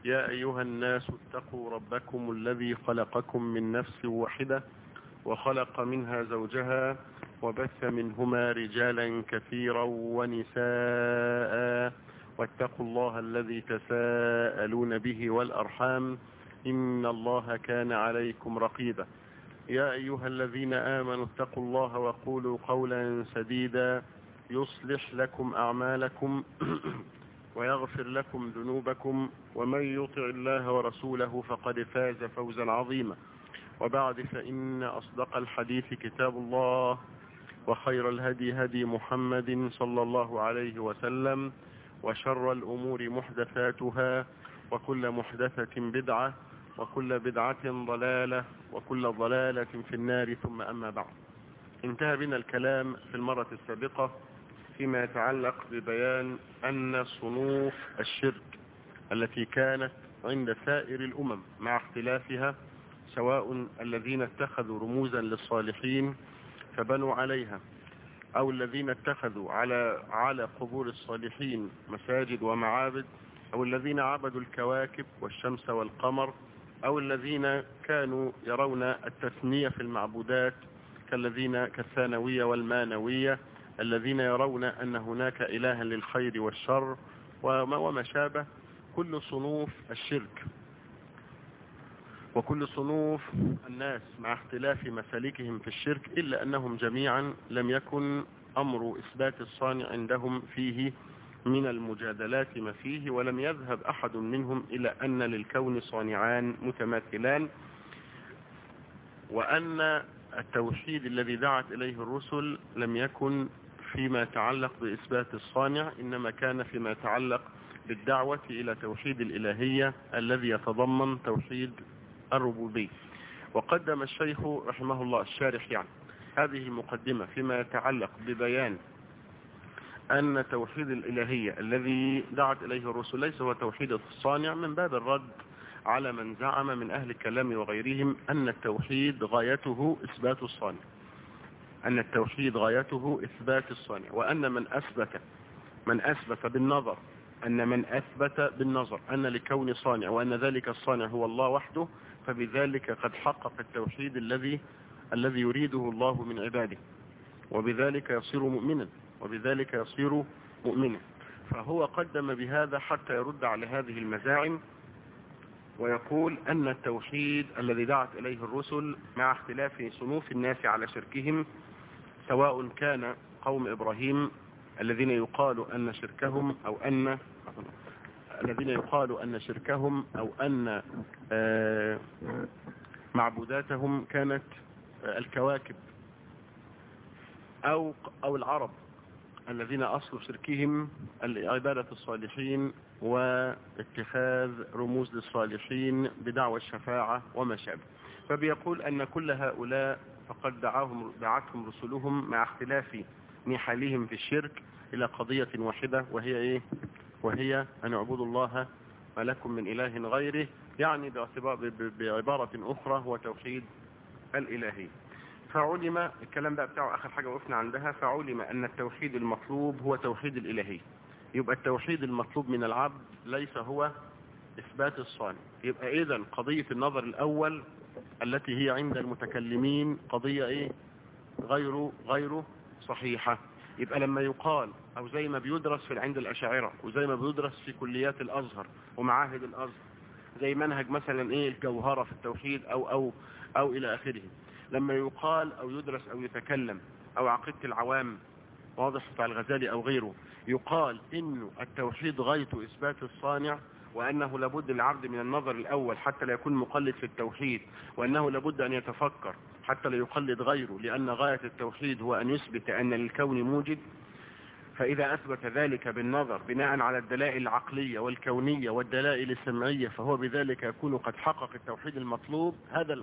يا أيها الناس اتقوا ربكم الذي خلقكم من نفس واحدة وخلق منها زوجها وبث منهما رجالا كثيرا ونساء واتقوا الله الذي تساءلون به والأرحام إن الله كان عليكم رقيبا. يا أيها الذين آمنوا اتقوا الله وقولوا قولا سديدا يصلح لكم أعمالكم ويغفر لكم ذنوبكم ومن يطع الله ورسوله فقد فاز فوزا عظيما. وبعد فإن أصدق الحديث كتاب الله وخير الهدي هدي محمد صلى الله عليه وسلم وشر الأمور محدثاتها وكل محدثة بدعة وكل بدعة ضلالة وكل ضلالة في النار. ثم أما بعد، انتهى بنا الكلام في المرة السابقة فيما يتعلق ببيان أن صنوف الشرك التي كانت عند سائر الأمم مع اختلافها، سواء الذين اتخذوا رموزا للصالحين فبنوا عليها، أو الذين اتخذوا على قبور الصالحين مساجد ومعابد، أو الذين عبدوا الكواكب والشمس والقمر، أو الذين كانوا يرون التثنية في المعبودات كالثانوية والمانوية، الذين يرون أن هناك إلها للخير والشر وما شابه. كل صنوف الشرك وكل صنوف الناس مع اختلاف مسالكهم في الشرك، إلا أنهم جميعا لم يكن أمر إثبات الصانع عندهم فيه من المجادلات ما فيه، ولم يذهب أحد منهم إلى أن للكون صانعان متماثلان، وأن التوحيد الذي دعت إليه الرسل لم يكن فيما يتعلق بإثبات الصانع، إنما كان فيما يتعلق بالدعوة إلى توحيد الإلهية الذي يتضمن توحيد الربوبية. وقدم الشيخ رحمه الله الشارح هذه المقدمة فيما يتعلق ببيان أن توحيد الإلهية الذي دعت إليه الرسل ليس هو توحيد الصانع، من باب الرد على من زعم من أهل الكلام وغيرهم أن التوحيد غايته إثبات الصانع، أن التوحيد غايته إثبات الصانع، وأن من أثبت بالنظر أن لكون صانع وأن ذلك الصانع هو الله وحده، فبذلك قد حقق التوحيد الذي يريده الله من عباده، وبذلك يصير مؤمنا. فهو قدم بهذا حتى يرد على هذه المزاعم، ويقول أن التوحيد الذي دعت إليه الرسل مع اختلاف صنوف الناس على شركهم، سواء كان قوم إبراهيم الذين يقال أن شركهم أو أن معبوداتهم كانت الكواكب، أو العرب الذين أصل شركهم عبادة الصالحين واتخاذ رموز للصالحين بدعوى الشفاعة وما شابه. فبيقول أن كل هؤلاء فقد دعتهم رسلهم مع اختلاف نحالهم في الشرك إلى قضية واحدة، وهي أن اعبدوا الله ما لكم من إله غيره، يعني بعبارة أخرى هو توحيد الإلهي. فعلم الكلام بتاعه آخر حاجة وقفنا عندها، فعلم أن التوحيد المطلوب هو توحيد الإلهي. يبقى التوحيد المطلوب من العبد ليس هو إثبات الصانع. يبقى إذن قضية النظر الأول التي هي عند المتكلمين قضية غير صحيحة. يبقى لما يقال، أو زي ما بيدرس عند الأشاعرة، وزي ما بيدرس في كليات الأزهر ومعاهد الأزهر، زي منهج مثلا الجوهرة في التوحيد أو إلى آخره، لما يقال أو يدرس أو يتكلم، أو عقيدة العوام واضح بتاع الغزالي أو غيره، يقال إنه التوحيد غايته إثبات الصانع، وأنه لابد للعبد من النظر الأول حتى لا يكون مقلد في التوحيد، وأنه لابد أن يتفكر حتى لا يقلد غيره، لأن غاية التوحيد هو أن يثبت أن للكون موجد. فإذا أثبت ذلك بالنظر بناء على الدلائل العقلية والكونية والدلائل السمعية، فهو بذلك يكون قد حقق التوحيد المطلوب. هذا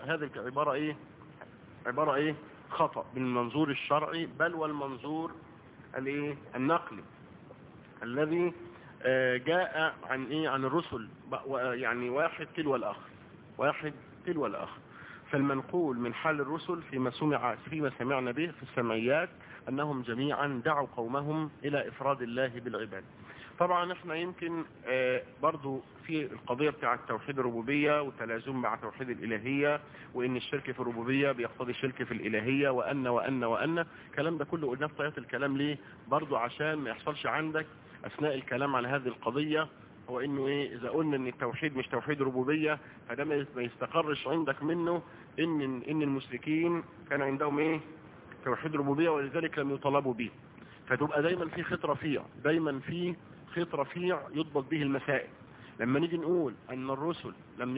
عبارة خطأ من المنظور الشرعي، بل والمنظور النقلي الذي جاء عن الرسل، يعني واحد تلو الآخر. فالمنقول من حال الرسل فيما سمعنا به في السمعيات أنهم جميعا دعوا قومهم إلى إفراد الله بالعباد. طبعا احنا يمكن برضو في القضية بتاعة توحيد الربوبية وتلازم مع توحيد الإلهية، وإن الشرك في الربوبية بيقتضي الشرك في الإلهية، وأن الكلام ده كله قلنا في طريقة الكلام ليه؟ برضو عشان ما يحصلش عندك أثناء الكلام على هذه القضية هو إنه إيه، إذا قلنا إن التوحيد مش توحيد ربوبية فده ما يستقرش عندك منه إن المشركين كان عندهم إيه توحيد ربوبية ولذلك لم يطالبوا به. فتبقى دايما في خط رفيع، دايما في خط رفيع يضبط به المسائل. لما نيجي نقول أن الرسل لم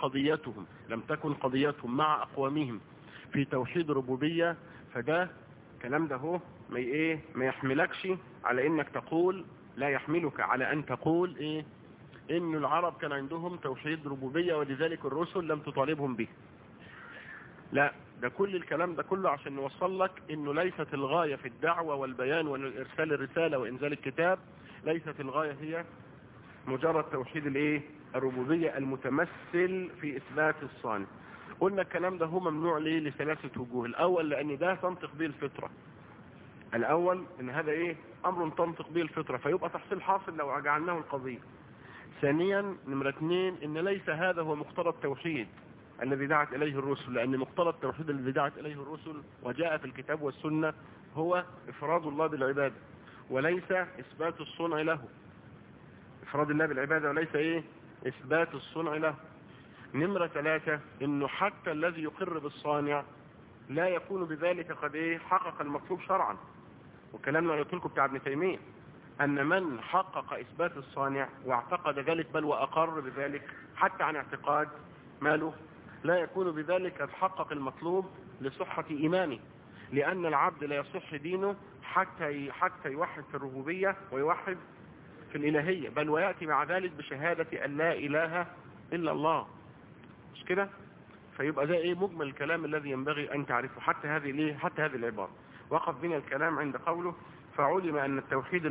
تكن قضيتهم مع أقوامهم في توحيد ربوبية، فده كلام ده هو ما يحملكش على إنك تقول، لا يحملك على أن تقول إيه إن العرب كان عندهم توحيد ربوبية ولذلك الرسل لم تطالبهم به. لا، ده كل الكلام ده كله عشان نوصل لك إنه ليست الغاية في الدعوة والبيان والإرسال الرسالة وإنزال الكتاب، ليست الغاية هي مجرد توحيد الربوبية المتمثل في إثبات الصانع. قلنا الكلام ده هو ممنوع ليه لثلاثة وجوه. الأول لأن ده تنطق به الفطرة، الأول إن هذا أمر تنطق به الفطرة فيبقى تحصيل حاصل لو جعلناه القضية. ثانيا نمرة 2 إن ليس هذا هو مقتضى التوحيد الذي دعت إليه الرسل، لأن مقتضى التوحيد الذي دعت إليه الرسل وجاء في الكتاب والسنة هو إفراد الله بالعبادة وليس إثبات الصنع له. إفراد الله بالعبادة وليس إثبات الصنع له. نمرة 3 إنه حتى الذي يقر بالصانع لا يكون بذلك قد حقق المطلوب شرعا. والكلام اللي قلت لكم بتاع ابن تيمية أن من حقق إثبات الصانع واعتقد ذلك بل وأقر بذلك حتى عن اعتقاد ماله لا يكون بذلك قد حقق المطلوب لصحة إيمانه، لأن العبد لا يصح دينه حتى يوحد في الربوبية ويوحد في الإلهية، بل ويأتي مع ذلك بشهادة أن لا إله إلا الله. مش كده؟ فيبقى ده مجمل الكلام الذي ينبغي أن تعرفه حتى هذه العبارة. وقف بنا الكلام عند قوله فعلم أن التوحيد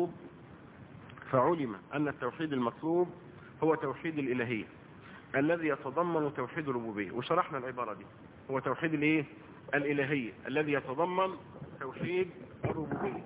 المطلوب هو توحيد الإلهية الذي يتضمن توحيد الربوبية. وشرحنا العبارة دي، هو توحيد الإلهية الذي يتضمن توحيد الربوبية.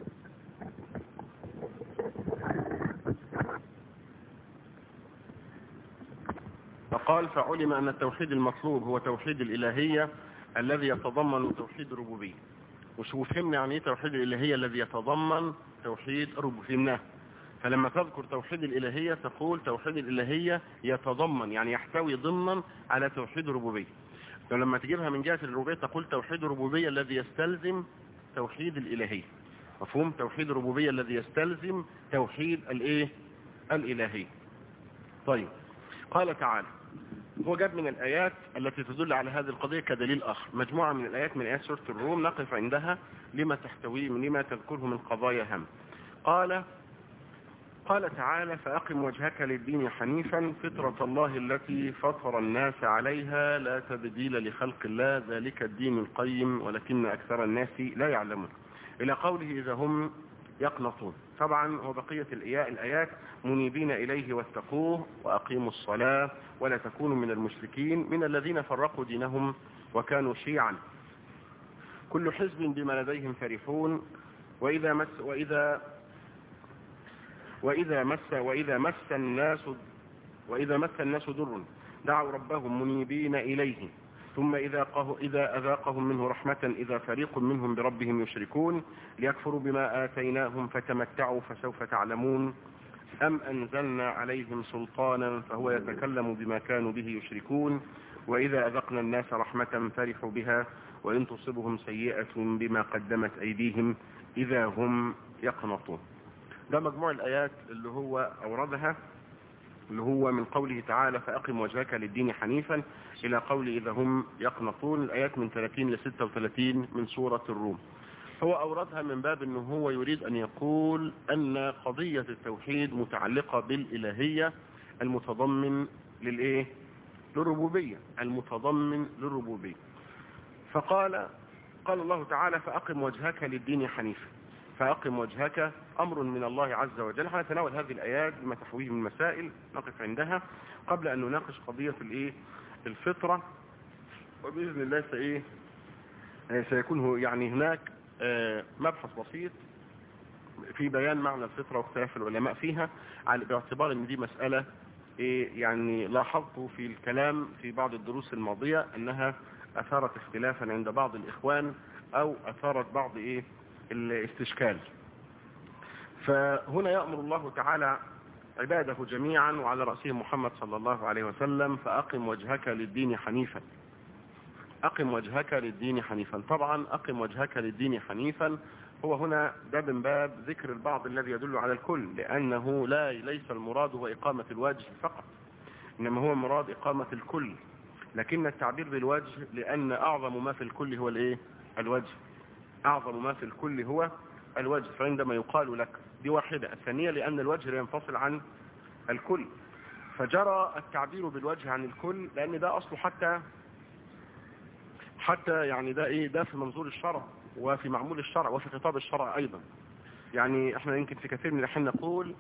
فقال فعلم أن التوحيد المطلوب هو توحيد الإلهية الذي يتضمن توحيد الربوبية. وفهمنا يعني ايه توحيد الإلهية الذي يتضمن توحيد الربوبية، فهمناه. فلما تذكر توحيد الإلهية تقول توحيد الإلهية يتضمن يعني يحتوي ضمنا على توحيد الربوبية. فلما تجيبها من جهة الربوبية تقول توحيد الربوبية الذي يستلزم توحيد الإلهية. مفهوم؟ توحيد الربوبية الذي يستلزم توحيد الإلهية. طيب، قال تعالى، هو جاب من الآيات التي تدل على هذه القضية كدليل آخر مجموعة من الآيات من آيات سورة الروم نقف عندها لما تحتويه لما تذكره من قضايا هم. قال تعالى فأقم وجهك للدين حنيفا فطرة الله التي فطر الناس عليها لا تبديل لخلق الله ذلك الدين القيم ولكن أكثر الناس لا يعلمون، إلى قوله إذا هم يقنطون. طبعا وبقية الآيات منيبين إليه واتقوه وأقيموا الصلاة ولا تكونوا من المشركين من الذين فرقوا دينهم وكانوا شيعا كل حزب بما لديهم فرحون وإذا مس الناس ضر دعوا ربهم منيبين إليه ثم إذا أذاقهم منه رحمة إذا فريق منهم بربهم يشركون ليكفروا بما آتيناهم فتمتعوا فسوف تعلمون أم أنزلنا عليهم سلطانا فهو يتكلم بما كانوا به يشركون وإذا أذقنا الناس رحمة فرحوا بها وإن تصبهم سيئة بما قدمت أيديهم إذا هم يقنطون. ده مجموع الآيات اللي هو أوردها، اللي هو من قوله تعالى فأقم وجهك للدين حنيفا إلى قول إذا هم يقنطون، الآيات من 30 ل 36 من سورة الروم. هو أوردها من باب أنه هو يريد أن يقول أن قضية التوحيد متعلقة بالإلهية المتضمن للربوبية، المتضمن للربوبية. قال الله تعالى فأقم وجهك للدين حنيفا. فأقم وجهك أمر من الله عز وجل. هنتناول هذه الآيات بما تحويه من مسائل نقف عندها قبل أن نناقش قضية الفطرة، وبإذن الله سيكون يعني هناك مبحث بسيط في بيان معنى الفطرة واختلاف العلماء فيها باعتبار ان دي مسألة يعني لاحظت في الكلام في بعض الدروس الماضية انها اثارت اختلافا عند بعض الاخوان او اثارت بعض الاستشكال. فهنا يأمر الله تعالى عباده جميعا وعلى رأسهم محمد صلى الله عليه وسلم فأقم وجهك للدين حنيفا. أقم وجهك للدين حنيفا. طبعا أقم وجهك للدين حنيفا هو هنا ده من باب ذكر البعض الذي يدل على الكل، لأنه ليس المراد هو إقامة الوجه فقط، إنما هو مراد إقامة الكل، لكن التعبير بالوجه لأن أعظم ما في الكل هو الوجه. أعظم ما في الكل هو الوجه، فعندما يقال لك دي واحدة. الثانية لأن الوجه لا ينفصل عن الكل، فجرى التعبير بالوجه عن الكل، لأن ده أصله حتى يعني ده في منظور الشرع وفي معمول الشرع وفي خطاب الشرع أيضا. يعني احنا يمكن في كثير من الحين نقول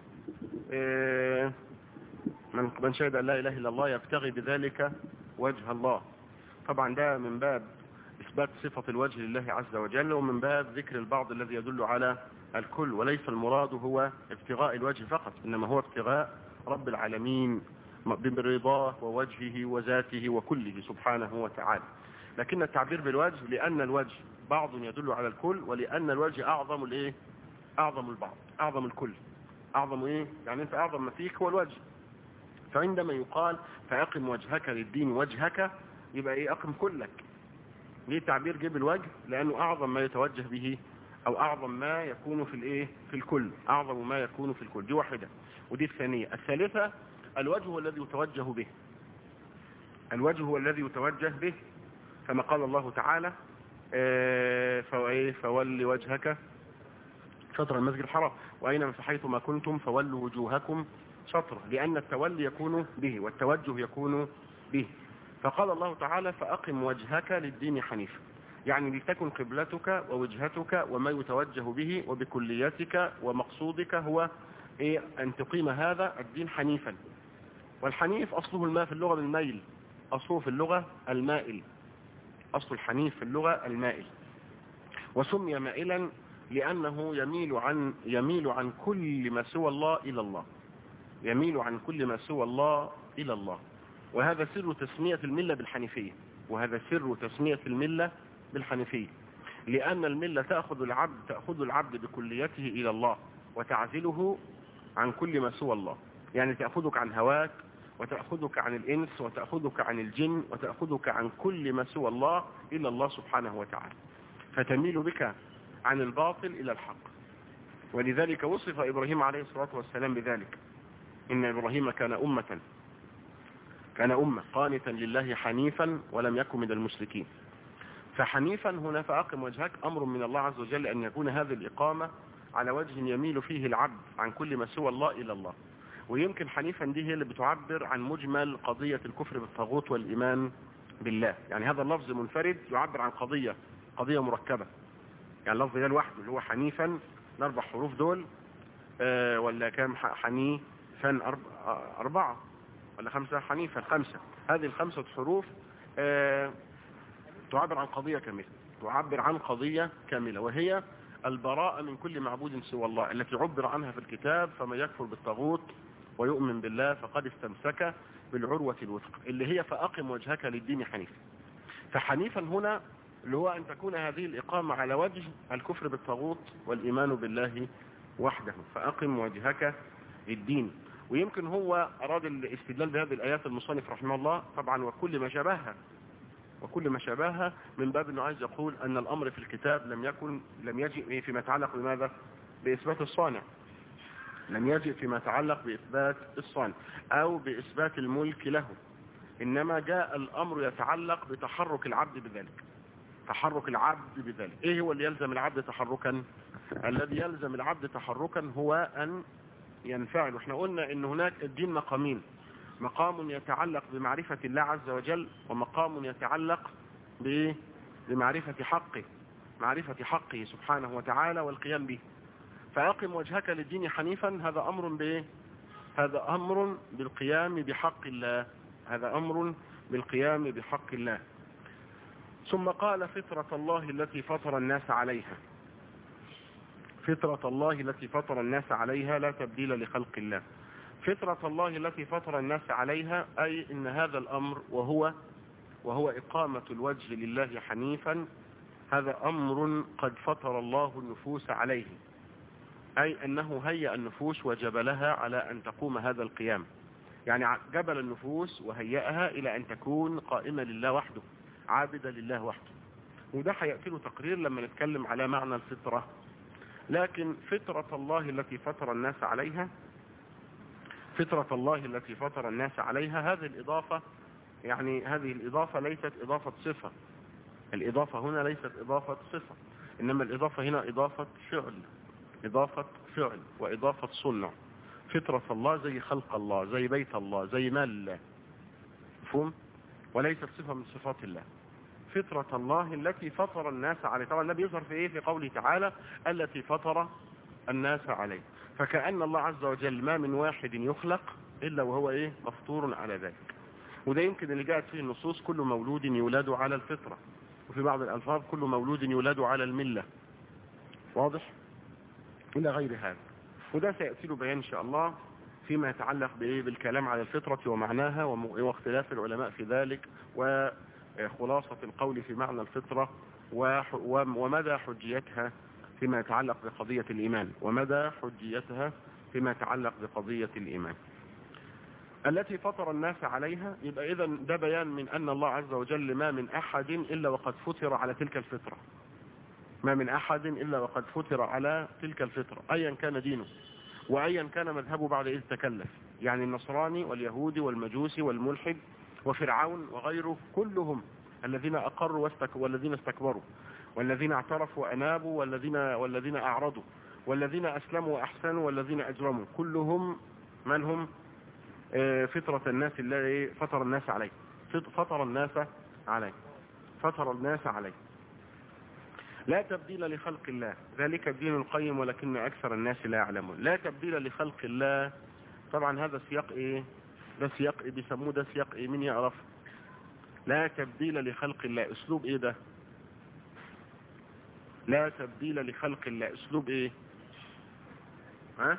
من شهد أن لا إله إلا الله يبتغي بذلك وجه الله. طبعا ده من باب إثبات صفة الوجه لله عز وجل، ومن باب ذكر البعض الذي يدل على الكل، وليس المراد هو ابتغاء الوجه فقط، إنما هو ابتغاء رب العالمين برضاه ووجهه وذاته وكله سبحانه وتعالى. لكن التعبير بالوجه لأن الوجه بعض يدل على الكل، ولأن الوجه أعظم أعظم البعض، أعظم الكل، أعظم يعني أنت أعظم ما فيك هو الوجه. فعندما يقال فأقم وجهك للدين وجهك، يبقى أقم كلك. ليه التعبير جيب الوجه؟ لأنه أعظم ما يتوجه به أو أعظم ما يكون في الكل، أعظم ما يكون في الكل. دي واحدة. ودي الثانية. الثالثة الوجه هو الذي يتوجه به، الوجه هو الذي يتوجه به، كما قال الله تعالى فول وجهك شطر المسجد الحرام وأينما فحيثما كنتم فولوا وجوهكم شطره، لأن التولي يكون به والتوجه يكون به. فقال الله تعالى فأقم وجهك للدين حنيفا، يعني لتكن قبلتك ووجهتك وما يتوجه به وبكليتك ومقصودك هو أن تقيم هذا الدين حنيفا. والحنيف أصله الماء في اللغة بالميل، أصله في اللغة المائل، أصل الحنيف في اللغة المائل، وسمي مائلا لأنه يميل عن كل ما سوى الله إلى الله، يميل عن كل ما سوى الله إلى الله. وهذا سر تسمية الملة بالحنيفية، وهذا سر تسمية الملة بالحنيفية، لأن الملة تأخذ العبد بكليته إلى الله وتعزله عن كل ما سوى الله. يعني تأخذك عن هواك وتأخذك عن الإنس وتأخذك عن الجن وتأخذك عن كل ما سوى الله إلى الله سبحانه وتعالى، فتميل بك عن الباطل إلى الحق. ولذلك وصف إبراهيم عليه الصلاة والسلام بذلك، إن إبراهيم كان أمة قانتا لله حنيفا ولم يكن من المشركين. فحنيفا هنا فأقم وجهك أمر من الله عز وجل أن يكون هذه الإقامة على وجه يميل فيه العبد عن كل ما سوى الله إلى الله. ويمكن حنيفا دي هي اللي بتعبر عن مجمل قضية الكفر بالطاغوت والإيمان بالله. يعني هذا اللفظ منفرد يعبر عن قضية مركبة. يعني اللفظ ده لوحده اللي هو حنيفا، الأربع حروف دول ولا كام حنيفا؟ 4 ولا 5 حنيفا 5. هذه ال5 حروف تعبر عن قضية كاملة، وهي البراءة من كل معبود سوى الله، التي عبر عنها في الكتاب فمن يكفر بالطاغوت ويؤمن بالله فقد استمسك بالعروة الوثقى، اللي هي فأقم وجهك للدين حنيفا. فحنيفا هنا اللي هو أن تكون هذه الإقامة على وجه الكفر بالطاغوت والإيمان بالله وحده، فأقم وجهك للدين. ويمكن هو أراد الاستدلال بهذه الآيات المصنف رحمه الله طبعا وكل ما شابهها من باب أنه عايز يقول أن الأمر في الكتاب لم يجئ فيما يتعلق بماذا؟ بإثبات الصانع، لم يجئ فيما يتعلق بإثبات الصانع أو بإثبات الملك له، إنما جاء الأمر يتعلق بتحرك العبد بذلك. إيه هو اللي يلزم العبد تحركا؟ الذي يلزم العبد تحركا هو أن ينفعل. احنا قلنا ان هناك الدين مقامين، مقام يتعلق بمعرفة الله عز وجل، ومقام يتعلق بمعرفة حقه سبحانه وتعالى والقيام به. فأقم وجهك للدين حنيفا هذا أمر بالقيام بحق الله، ثم قال فطرة الله التي فطر الناس عليها. فطرة الله التي فطر الناس عليها لا تبديل لخلق الله. فطرة الله التي فطر الناس عليها أي إن هذا الأمر وهو إقامة الوجه لله حنيفا، هذا أمر قد فطر الله النفوس عليه، أي أنه هيأ النفوس وجبلها على أن تقوم هذا القيام، يعني جبل النفوس وهيئها إلى أن تكون قائمة لله وحده، عابدة لله وحده. وده هيأتي له تقرير لما نتكلم على معنى الفطرة. لكن فطرة الله التي فطر الناس عليها، فطرة الله التي فطر الناس عليها، هذه الإضافة يعني هذه الإضافة ليست إضافة صفة، الإضافة هنا ليست إضافة صفة، إنما الإضافة هنا إضافة فعل، إضافة فعل وإضافة صنع. فطرة الله زي خلق الله، زي بيت الله، زي مال الله، مفهوم؟ وليست صفة من صفات الله. فطرة الله التي فطر الناس عليه، طبعا ده بيظهر في ايه؟ في قوله تعالى التي فطر الناس عليه، فكأن الله عز وجل ما من واحد يخلق إلا وهو ايه؟ مفطور على ذلك. وده يمكن اللي جاءت فيه النصوص كل مولود يولد على الفطرة، وفي بعض الألفاظ كل مولود يولد على الملة، واضح؟ إلى غير هذا. وده سيأتي له بيان إن شاء الله فيما يتعلق بالكلام على الفطرة ومعناها واختلاف العلماء في ذلك، وخلاصة القول في معنى الفطرة ومدى حجيتها فيما يتعلق بقضية الإيمان، ومدى حجيتها فيما يتعلق بقضية الإيمان التي فطر الناس عليها. يبقى إذا ده بيان من أن الله عز وجل ما من أحد إلا وقد فطر على تلك الفطرة، ما من أحد إلا وقد فطر على تلك الفطرة، أيا كان دينه وأيا كان مذهبه بعد إذ تكلف. يعني النصراني واليهودي والمجوسي والملحد وفرعون وغيره كلهم، الذين أقروا والذين استكبروا، والذين اعترفوا وأنابوا، والذين أعرضوا، والذين أسلموا وأحسنوا، والذين أجرموا، كلهم من هم؟ فطرة الناس الذي فطر الناس عليه، فطر الناس عليه، فطر الناس عليه. لا تبديل لخلق الله، ذلك الدين القيم ولكن أكثر الناس لا يعلمون. لا تبديل لخلق الله، طبعا هذا سياق ايه؟ ده سياق ايه؟ بيسموه ده سياق ايه؟ مين يعرف؟ لا تبديل لخلق الله، اسلوب ايه ده؟ لا تبديل لخلق الله، اسلوب ايه؟ ها؟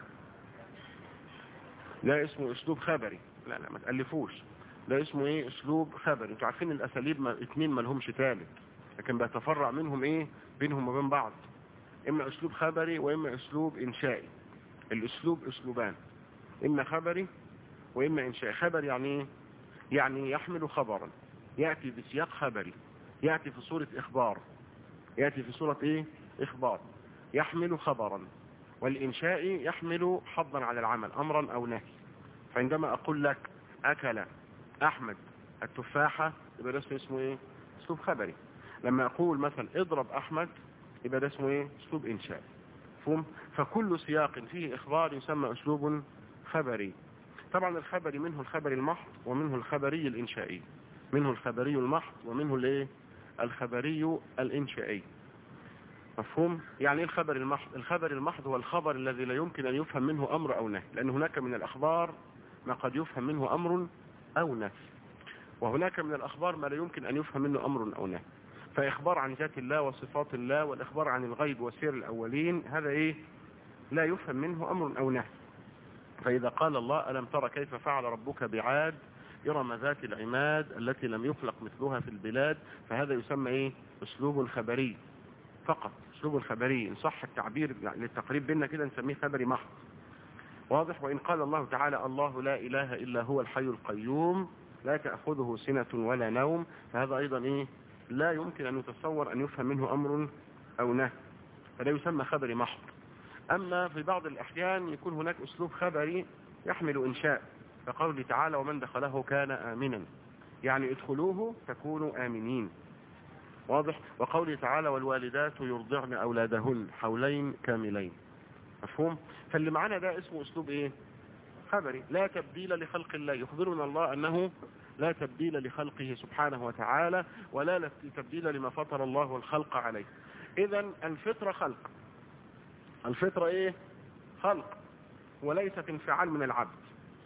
لا اسمه اسلوب خبري، لا ما تألفوش، ده اسمه ايه؟ اسلوب خبري. انتوا عارفين الاساليب اتنين ما لهمش ثالث، لكن بيتفرع منهم ايه؟ بينهم وبين بعض، اما اسلوب خبري واما اسلوب انشائي. الاسلوب اسلوبان، اما خبري واما انشائي. خبري يعني ايه؟ يعني يحمل خبرا، يأتي بسياق خبري، يأتي في صورة اخبار، يأتي في صورة ايه؟ اخبار، يحمل خبرا. والانشائي يحمل حظا على العمل، امرا او نهي. فعندما اقول لك اكل احمد التفاحة، يبقى ده اسمه ايه؟ اسلوب خبري. لما اقول مثلا اضرب احمد، يبقى ده اسمه ايه؟ اسلوب انشائي. مفهوم؟ فكل سياق فيه اخبار يسمى اسلوب خبري. طبعا الخبري منه الخبري المحض ومنه الخبري الانشائي، منه الخبري المحض ومنه الايه؟ الخبري الانشائي. مفهوم؟ يعني ايه الخبر المحض؟ الخبر المحض هو الخبر الذي لا يمكن ان يفهم منه امر او نهي، لان هناك من الاخبار ما قد يفهم منه امر او نهي، وهناك من الاخبار ما لا يمكن ان يفهم منه امر او نهي. فاخبار عن ذات الله وصفات الله والاخبار عن الغيب وسير الاولين، هذا ايه؟ لا يفهم منه امر او نهي. فاذا قال الله الم ترى كيف فعل ربك بعاد إرم ذات العماد التي لم يخلق مثلها في البلاد، فهذا يسمى ايه؟ اسلوب خبري فقط، اسلوب خبري ان صح التعبير، يعني للتقريب بيننا كده نسميه خبري محض. واضح؟ وان قال الله تعالى الله لا اله الا هو الحي القيوم لا تأخذه سنة ولا نوم، فهذا ايضا ايه؟ لا يمكن ان يتصور ان يفهم منه امر او نهي، فلا يسمى خبري محض. اما في بعض الاحيان يكون هناك اسلوب خبري يحمل انشاء، كقوله تعالى ومن دخله كان آمنا، يعني ادخلوه تكونوا آمنين. واضح؟ وقوله تعالى والوالدات يرضعن أولادهن حولين كاملين. مفهوم؟ فاللي معانا ده اسمه اسلوب ايه؟ خبري. لا تبديل لخلق الله، يخبرنا الله انه لا تبديل لخلقه سبحانه وتعالى، ولا تبديل لما فطر الله والخلق عليه. اذا الفطرة خلق، الفطرة ايه؟ خلق، وليست انفعال من العبد.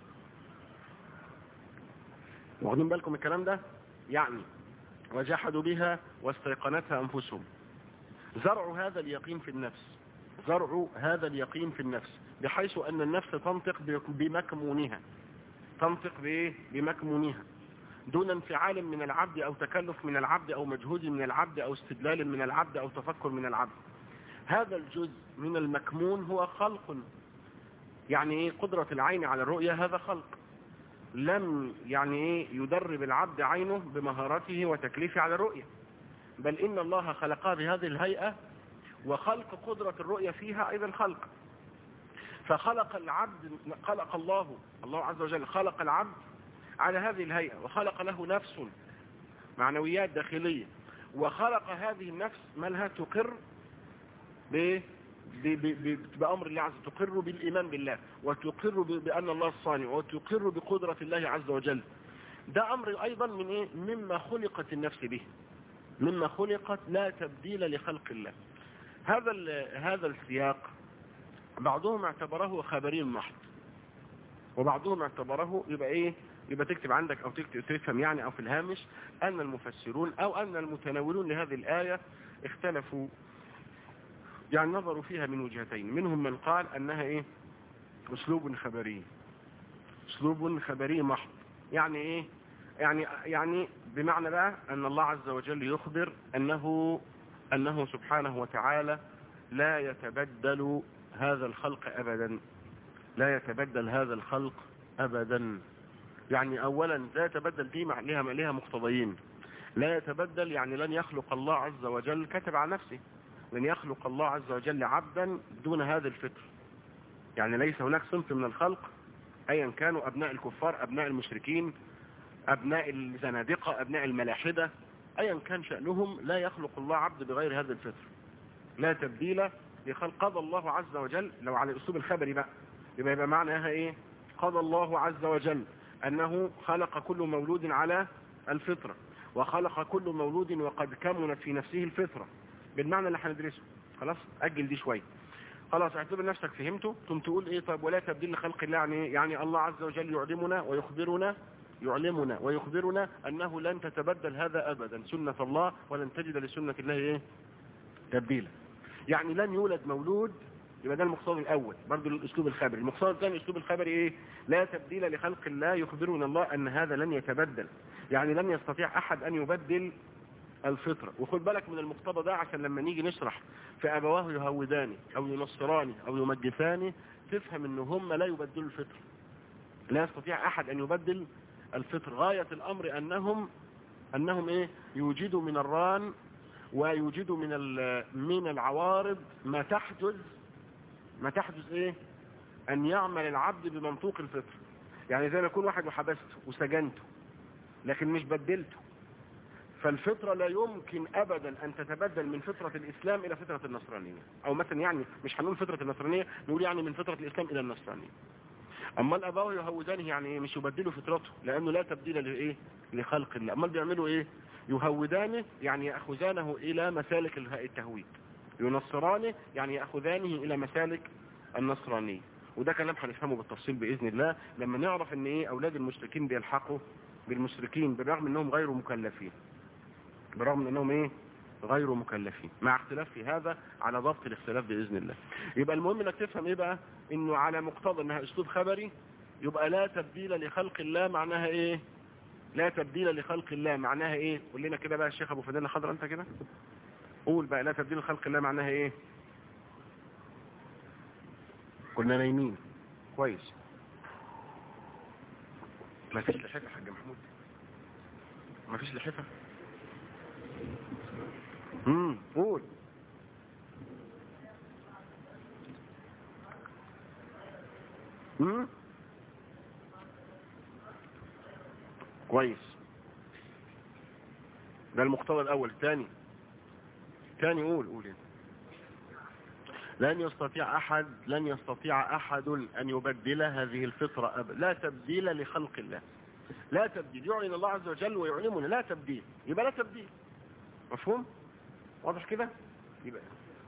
واخدين بالكم الكلام ده؟ يعني وجحدوا بها واستيقنتها انفسهم، زرعوا هذا اليقين في النفس، زرع هذا اليقين في النفس، بحيث أن النفس تنطق بمكمونها، تنطق بمكمونها دون انفعال من العبد أو تكلف من العبد أو مجهود من العبد أو استدلال من العبد أو تفكر من العبد. هذا الجزء من المكمون هو خلق، يعني ايه قدرة العين على الرؤية، هذا خلق لم يعني ايه يدرب العبد عينه بمهارته وتكليفه على الرؤية، بل إن الله خلقها بهذه الهيئة، وخلق قدرة الرؤية فيها أيضا خلق. فخلق العبد، خلق الله عز وجل خلق العبد على هذه الهيئة، وخلق له نفس معنويات داخلية، وخلق هذه النفس ما لها تقر بأمر الله عز وجل، تقر بالإيمان بالله، وتقر بأن الله الصانع، وتقر بقدرة الله عز وجل. ده أمر أيضا من إيه؟ مما خلقت النفس به، مما خلقت، لا تبديل لخلق الله. هذا السياق بعضهم اعتبره خبري محض، وبعضهم اعتبره يبقى ايه، يبقى تكتب عندك او تفهم يعني او في الهامش ان المفسرون او ان المتناولون لهذه الآية اختلفوا، يعني نظروا فيها من وجهتين. منهم من قال انها ايه، اسلوب خبري، اسلوب خبري محض. يعني ايه، يعني بمعنى بقى ان الله عز وجل يخبر انه سبحانه وتعالى لا يتبدل هذا الخلق ابدا، لا يتبدل هذا الخلق ابدا. يعني اولا لا يتبدل دي لها مقتضيين. لا يتبدل يعني لن يخلق الله عز وجل، كتب على نفسه لن يخلق الله عز وجل عبدا دون هذه الفطر. يعني ليس هناك صنف من الخلق ايا كانوا، ابناء الكفار، ابناء المشركين، ابناء الزنادقة، ابناء الملاحدة، ايا كان شأنهم، لا يخلق الله عبد بغير هذا الفطر. لا تبديل لخلق. قضى الله عز وجل، لو على الاسلوب الخبري بقى يبقى معناها ايه، قضى الله عز وجل انه خلق كل مولود على الفطرة، وخلق كل مولود وقد كمنت في نفسه الفطرة، بالمعنى اللي هندرسه. خلاص اجل دي شوية، خلاص اعتبر نفسك فهمته. ثم تقول ايه، طيب ولا تبديل لخلق الله يعني الله عز وجل يعلمنا ويخبرنا انه لن تتبدل هذا ابدا، سنة الله ولن تجد لسنة الله ايه تبديلا. يعني لن يولد مولود، يبقى ده المقصود الاول برضو الاسلوب الخبري. المقصود الثاني الاسلوب الخبري ايه، لا تبديل لخلق الله، يخبرنا الله ان هذا لن يتبدل، يعني لن يستطيع احد ان يبدل الفطرة. وخد بالك من المقتضى ده عشان لما نيجي نشرح في ابواه يهوداني او ينصراني او يمجساني تفهم ان هم لا يبدلوا الفطرة، لا يستطيع احد ان يبدل الفطر. غاية الامر انهم ايه، يوجدوا من الران ويوجدوا من العوارض ما تحدث ايه، ان يعمل العبد بمنطوق الفطر. يعني زي ما يكون واحد وحبسته وسجنته لكن مش بدلته، فالفطرة لا يمكن ابدا ان تتبدل من فطرة الاسلام الى فطرة النصرانية، او مثلا يعني مش هنقول فطرة النصرانية، نقول يعني من فطرة الاسلام الى النصرانية. اما الاباء يهودانه يعني مش يبدلوا فطرته، لانه لا تبديل لايه لخلق الله. اما بيعملوا ايه، يهودانه يعني ياخذانه الى مسالك التهويد، ينصرانه يعني ياخذانه الى مسالك النصرانية. وده كلام هنفهمه بالتفصيل باذن الله لما نعرف ان ايه اولاد المشركين بيلحقوا بالمشركين بالرغم انهم غير مكلفين، بالرغم انهم ايه غير مكلفين، مع اختلاف في هذا على ضبط الاختلاف باذن الله. يبقى المهم انك تفهم ايه بقى، انه على مقتضى انها اسلوب خبري، يبقى لا تبديل لخلق الله معناها ايه، لا تبديل لخلق الله معناها ايه. قول لنا كده بقى الشيخ ابو فدان خضر انت كده، قول بقى لا تبديل لخلق الله معناها ايه. كنا نايمين كويس. ما فيش لحفة يا حاج محمود، ما فيش لحفة. قول. كويس، ده المقتضى الاول. تاني قول يعني. لن يستطيع احد ان يبدل هذه الفطرة ابدا، لا تبديل لخلق الله، لا تبديل. يعلن الله عز وجل ويعلمنا لا تبديل، يبقى لا تبديل. مفهوم واضح كده؟ يبقى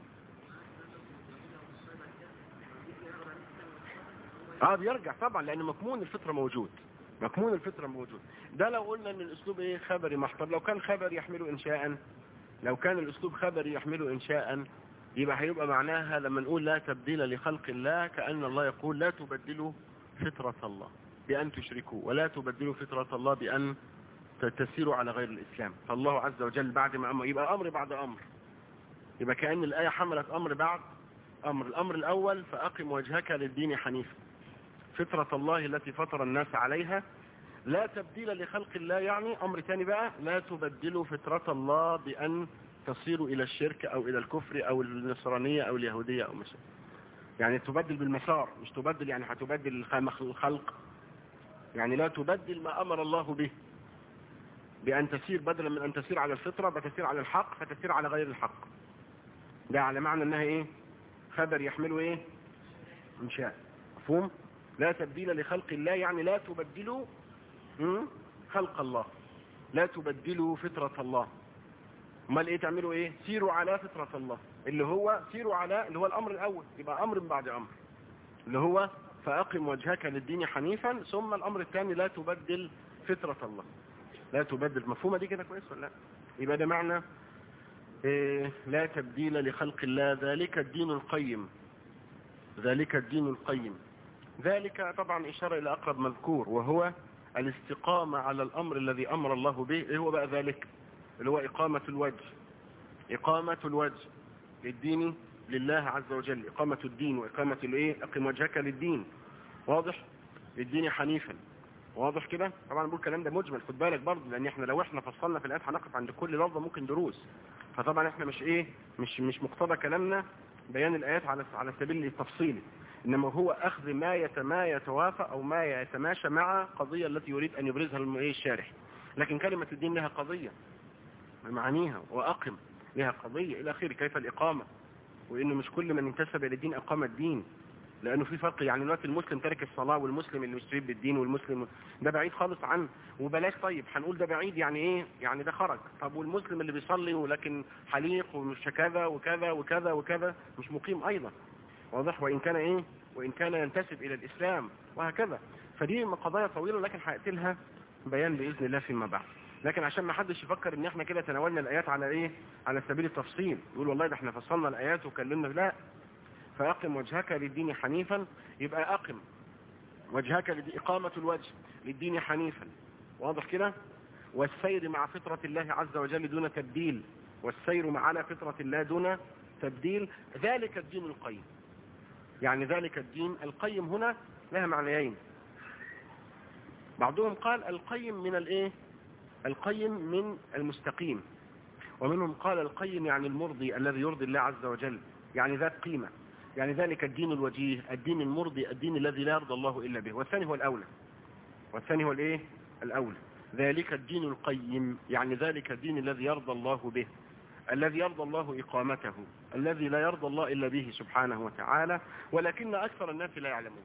بيرجع طبعا لان مكمون الفطرة موجود، مكمون الفطرة موجود. ده لو قلنا ان الاسلوب ايه خبري محض. لو كان خبر يحمله انشاء، لو كان الاسلوب خبري يحمله انشاء يبقى هيبقى معناها لما نقول لا تبديل لخلق الله كأن الله يقول لا تبدلوا فطرة الله بأن تشركوا، ولا تبدلوا فطرة الله بأن تسيروا على غير الإسلام. فالله عز وجل بعد ما أمر يبقى أمر بعد أمر، يبقى كأن الآية حملت أمر بعد أمر. الأمر الأول فأقم وجهك للدين حنيفا، فطرة الله التي فطر الناس عليها، لا تبديل لخلق الله. يعني أمر ثاني بقى لا تبدلوا فطرة الله بأن تصيروا إلى الشرك أو إلى الكفر أو النصرانية أو اليهودية أو مثلا، يعني تبدل بالمسار، مش تبدل يعني هتبدل الخلق، يعني لا تبدل ما أمر الله به بأن تسير، بدلا من أن تسير على الفطرة بتسير على الحق فتسير على غير الحق. ده على معنى أنها إيه؟ خبر يحمله إيه؟ إنشاء. مفهوم؟ لا تبديل لخلق الله يعني لا تبدلوا خلق الله، لا تبدلوا فطرة الله. امال ايه تعملوا ايه؟ سيروا على فطرة الله، اللي هو سيروا على اللي هو الامر الاول، يبقى امر بعد امر اللي هو فاقم وجهك للدين حنيفا، ثم الامر الثاني لا تبدل فطرة الله، لا تبدل. مفهومة دي كده كويس ولا لا؟ يبقى ده معنى إيه؟ لا تبديل لخلق الله ذلك الدين القيم، ذلك الدين القيم. ذلك طبعا اشارة الى اقرب مذكور وهو الاستقامة على الامر الذي امر الله به. ايه هو بقى ذلك؟ اللي هو إقامة الوجه، إقامة الوجه للدين لله عز وجل، إقامة الدين وإقامة الإيه؟ أقم وجهك للدين، واضح؟ للدين حنيفا، واضح كده؟ طبعا بقول الكلام ده مجمل، خد بالك برضه، لأن احنا لو احنا فصلنا في الآيات هنقف عند كل لفظة ممكن دروس، فطبعا احنا مش إيه؟ مش مقتضى كلامنا بيان الآيات على سبيل التفصيل، إنما هو أخذ ما يتوافق أو ما يتماشى مع قضية التي يريد أن يبرزها الشارح. لكن كلمة الدين لها قضية معانيها، وأقم لها قضية إلى آخره، كيف الإقامة، وإنه مش كل من انتسب إلى الدين أقام الدين، لأنه في فرق. يعني دلوقتي المسلم ترك الصلاة والمسلم اللي مشترك بالدين والمسلم ده بعيد خالص عنه، وبلاش طيب هنقول ده بعيد يعني إيه؟ يعني ده خرج. طب والمسلم اللي بيصلي ولكن حليق ومش كذا وكذا وكذا وكذا مش مقيم أيضا، واضح؟ وإن كان إيه؟ وإن كان ينتسب إلى الإسلام وهكذا. فدي قضايا طويلة لكن هأتي لها بيان بإذن الله فيما بعد. لكن عشان ما حدش يفكر ان احنا كده تناولنا الايات على ايه؟ على سبيل التفصيل، يقول والله ده احنا فصلنا الايات وكلمنا. لا، فاقم وجهك للدين حنيفا، يبقى اقم وجهك إقامة الوجه للدين حنيفا، واضح كده؟ والسير مع فطرة الله عز وجل دون تبديل، والسير على فطرة الله دون تبديل، ذلك الدين القيم. يعني ذلك الدين القيم هنا لها معنيين، بعضهم قال القيم من الايه؟ القيم من المستقيم، ومنهم قال القيم يعني المرضي الذي يرضي الله عز وجل، يعني ذات قيمة، يعني ذلك الدين الوجيه، الدين المرضي، الدين الذي لا يرضى الله إلا به. والثاني هو الأولى، والثاني هو الايه؟ الأولى. ذلك الدين القيم يعني ذلك الدين الذي يرضى الله به، الذي يرضى الله إقامته، الذي لا يرضى الله إلا به سبحانه وتعالى. ولكن أكثر الناس لا يعلمون،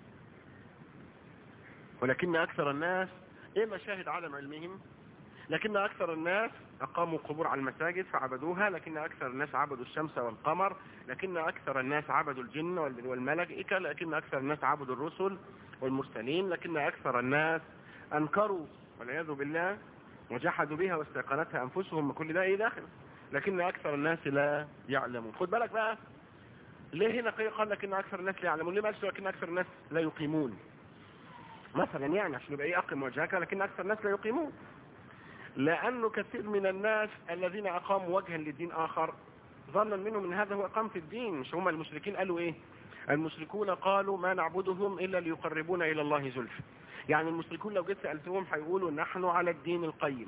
ولكن أكثر الناس إيه مشاهد عالم علمهم، لكن أكثر الناس أقاموا قبور على المساجد فعبدوها، لكن أكثر الناس عبدوا الشمس والقمر، لكن أكثر الناس عبدوا الجن والملائكة، لكن أكثر الناس عبدوا الرسل والمرسلين، لكن أكثر الناس أنكروا والعياذ بالله وجحدوا بها واستيقنتها أنفسهم، كل ده إيه داخل، لكن أكثر الناس لا يعلمون. خد بالك بقى ليه هنا قال لكن أكثر الناس لا يعلمون، ليه ما قالش لكن أكثر الناس لا يقيمون مثلا، يعني عشان يبقى إيه أقم وجهك، لكن أكثر الناس لا يقيمون، لأنه كثير من الناس الذين أقاموا وجها للدين آخر ظنا منهم من هذا هو إقامة الدين. مش هم المشركين قالوا إيه؟ المشركون قالوا ما نعبدهم إلا ليقربونا إلى الله زلفى. يعني المشركون لو جيت سألتهم هيقولوا نحن على الدين القيم،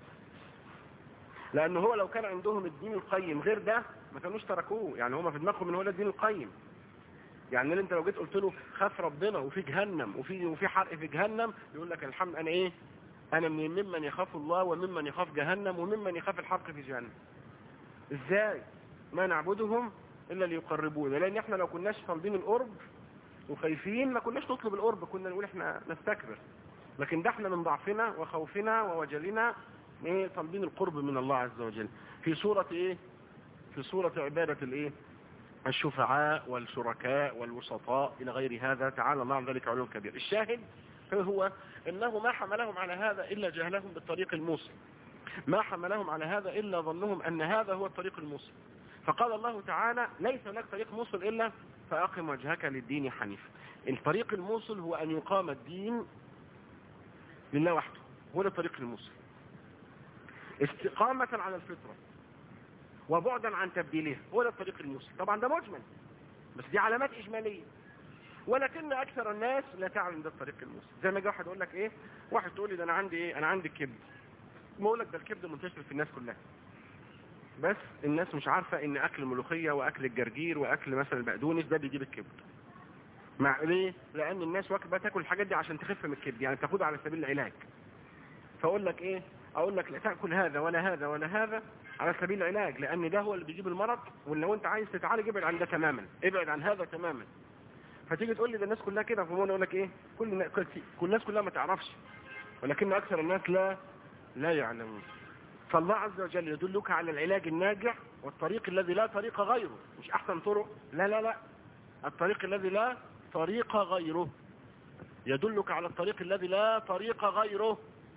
لأنه هو لو كان عندهم الدين القيم غير ده ما كانوش تركوه. يعني هم في دماغهم إن هو ده الدين القيم. يعني انت لو جيت قلت له خاف ربنا وفي جهنم وفي حرق في جهنم، يقول لك الحمد انا ايه؟ انا ممن يخاف الله وممن يخاف جهنم وممن يخاف الحرق في جهنم. ازاي؟ ما نعبدهم الا ليقربونا، لان احنا لو كناش طالبين القرب وخايفين ما كناش نطلب القرب، كنا نقول احنا نستكبر. لكن ده احنا من ضعفنا وخوفنا ووجلنا ايه؟ طالبين القرب من الله عز وجل. في صورة ايه؟ في صورة عبادة الايه؟ الشفعاء والشركاء والوسطاء إلى غير هذا، تعالى الله عن ذلك علو كبير. الشاهد هو أنه ما حملهم على هذا إلا جهلهم بالطريق الموصل، ما حملهم على هذا إلا ظنهم أن هذا هو الطريق الموصل. فقال الله تعالى ليس هناك طريق موصل إلا فأقم وجهك للدين حنيفا. الطريق الموصل هو أن يقام الدين لله وحده، هو ده الطريق الموصل، استقامة على الفطرة وبعدا عن تبديلها، هو ده الطريق الموصل. طبعا ده مجمل، بس دي علامات إجمالية، ولكن أكثر الناس لا تعلم ده الطريق الموصل. زي ما جاء واحد يقول لك إيه، واحد تقول لي ده أنا عندي إيه، أنا عندي كبد، ما أقول لك ده الكبد منتشر في الناس كلها، بس الناس مش عارفة إن أكل الملوخية وأكل الجرجير وأكل مثلا البقدونس ده بيجيب الكبد. مع ليه؟ لأن الناس واكبة تاكل الحاجات دي عشان تخف من الكبد، يعني تاخدها على سبيل العلاج. فأقول لك إيه، أقول لك لا تأكل هذا ولا هذا ولا هذا على سبيل العلاج، لأن ده هو اللي بيجيب المرض، ولو أنت عايز تتعالج ابعد عن ده تماما، ابعد عن هذا تماما. فتيجي تقول لي ده الناس كلها كده، فمون أقول لك إيه، كل الناس كلها ما تعرفش، ولكن أكثر الناس لا يعلمون. فالله عز وجل يدلك على العلاج الناجح والطريق الذي لا طريق غيره، مش أحسن طرق، لا لا لا، الطريق الذي لا طريق غيره، يدلك على الطريق الذي لا طريق غيره.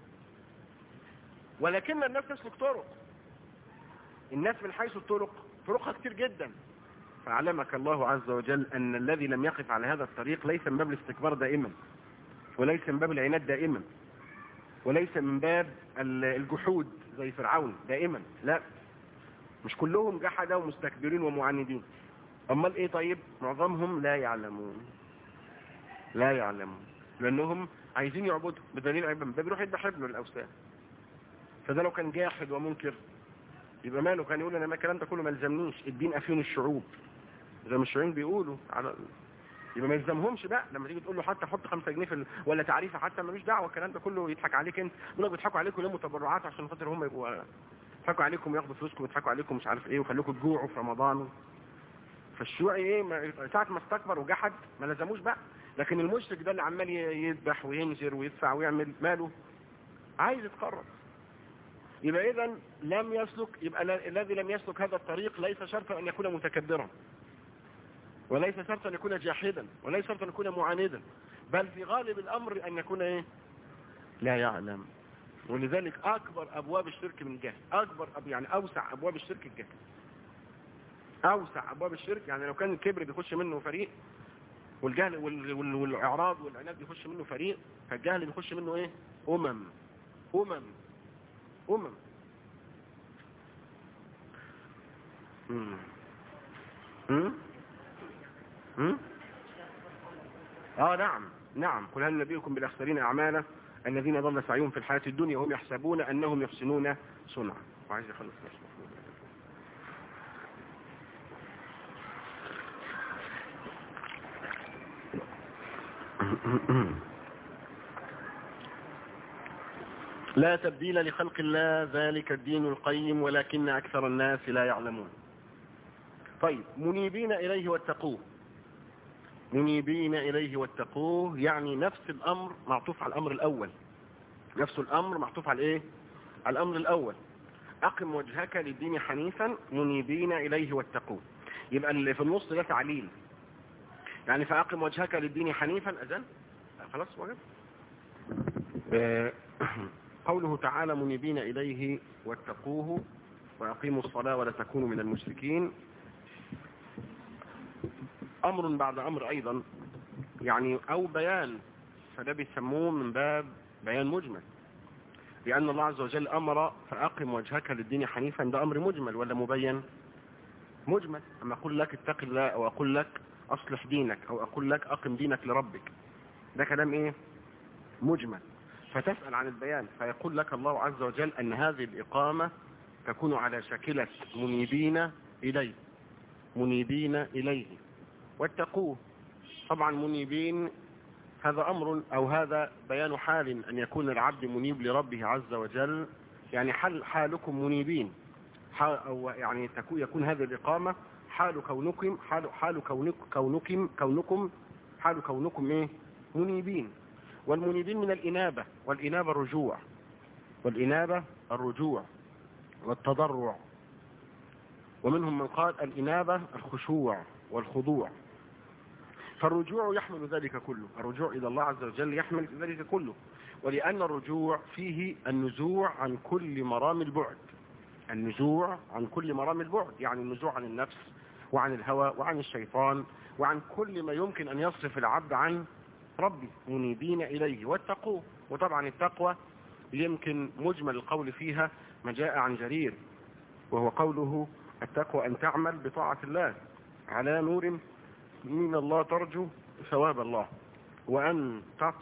ولكن الناس تسلك طرق، الناس من حيث الطرق طرقها كتير جدا. فعلمك الله عز وجل أن الذي لم يقف على هذا الطريق ليس من باب الاستكبار دائما، وليس من باب العناد دائما، وليس من باب الجحود زي فرعون دائما، لا، مش كلهم جحدة ومستكبرين ومعاندين. أمال إيه؟ طيب معظمهم لا يعلمون، لا يعلمون، لأنهم عايزين يعبدوا بدليل عبادة، ده بيروح يذبح ابنه للأوثان. فده لو كان جاحد ومنكر يبقى ماله، كان يقول أنا ما الكلام ده كله ما يلزمنيش، الدين أفيون الشعوب زي ما الشيوعيين بيقولوا، يبقى ما يلزمهمش بقى. لما تيجي تقول له حتى حط 5 جنيه في ولا تعريفه حتى، ملوش دعوه، الكلام ده كله يضحك عليك انت، يقول لك بيضحكوا عليكم يلموا تبرعات عشان خاطر هم يبقوا يضحكوا عليكم وياخدوا فلوسكم ويضحكوا عليكم مش عارف ايه ويخليكم تجوعوا في رمضان. فالشيوعي ايه، ساعه ما استكبر وجحد ما لزموش بقى. لكن المشرك ده اللي عمال يذبح وينذر ويدفع ويعمل، ماله؟ عايز يتقرب. يبقى اذا لم يسلك، يبقى الذي لم يسلك هذا الطريق ليس شرطا ان يكون متكبرا، وليس شرطا ان يكون جاحدا، وليس شرطا ان يكون معاندا، بل في غالب الامر ان يكون ايه، لا يعلم. ولذلك اكبر ابواب الشرك من الجهل، يعني اوسع ابواب الشرك الجهل، اوسع ابواب الشرك. يعني لو كان الكبر بيخش منه فريق، والجهل والاعراض والعناد بيخش منه فريق، فالجهل بيخش منه ايه، امم. نعم قل هل نبيكم بالاخسرين اعمالا الذين ضل سعيهم في الحياة الدنيا وهم يحسبون انهم يحسنون صنعا. وعايز يخلص لا تبديل لخلق الله ذلك الدين القيم ولكن أكثر الناس لا يعلمون. طيب، منيبين إليه واتقوه، منيبين إليه واتقوه يعني نفس الأمر معطوف على الأمر الأول، نفس الأمر معطوف على إيه؟ على الأمر الأول. أقم وجهك للدين حنيفا منيبين إليه واتقوه، يبقى اللي في النص ده تعليل، يعني فأقم وجهك للدين حنيفا أذن خلاص وجب. قوله تعالى منيبين إليه واتقوه وأقيموا الصلاة ولا تكونوا من المشركين، أمر بعد أمر أيضا، يعني أو بيان، فده بيسموه من باب بيان مجمل، لأن الله عز وجل أمر فأقم وجهك للدين حنيفا، ده أمر مجمل ولا مبين؟ مجمل. أما أقول لك اتق الله أو أقول لك أصلح دينك أو أقول لك أقم دينك لربك، ده كلام إيه؟ مجمل. فتسأل عن البيان، فيقول لك الله عز وجل أن هذه الإقامة تكون على شاكلة منيبين إليه، منيبين إليه واتقوه. طبعا منيبين هذا أمر أو هذا بيان حال، أن يكون العبد منيب لربه عز وجل، يعني حالكم منيبين، أو يعني يكون هذه الإقامة حال كونكم حال كونكم إيه؟ منيبين. والمنيبين من الإنابة، والإنابة الرجوع، والإنابة الرجوع والتضرع، ومنهم من قال الإنابة الخشوع والخضوع. فالرجوع يحمل ذلك كله، الرجوع إلى الله عز وجل يحمل ذلك كله، ولأن الرجوع فيه النزوع عن كل مرام البعد، النزوع عن كل مرام البعد، يعني النزوع عن النفس وعن الهوى وعن الشيطان وعن كل ما يمكن أن يصرف العبد عن ربي، منيبين إليه واتقوه. وطبعا التقوى يمكن مجمل القول فيها ما جاء عن جرير، وهو قوله التقوى أن تعمل بطاعة الله على نور من الله ترجو ثواب الله، وأن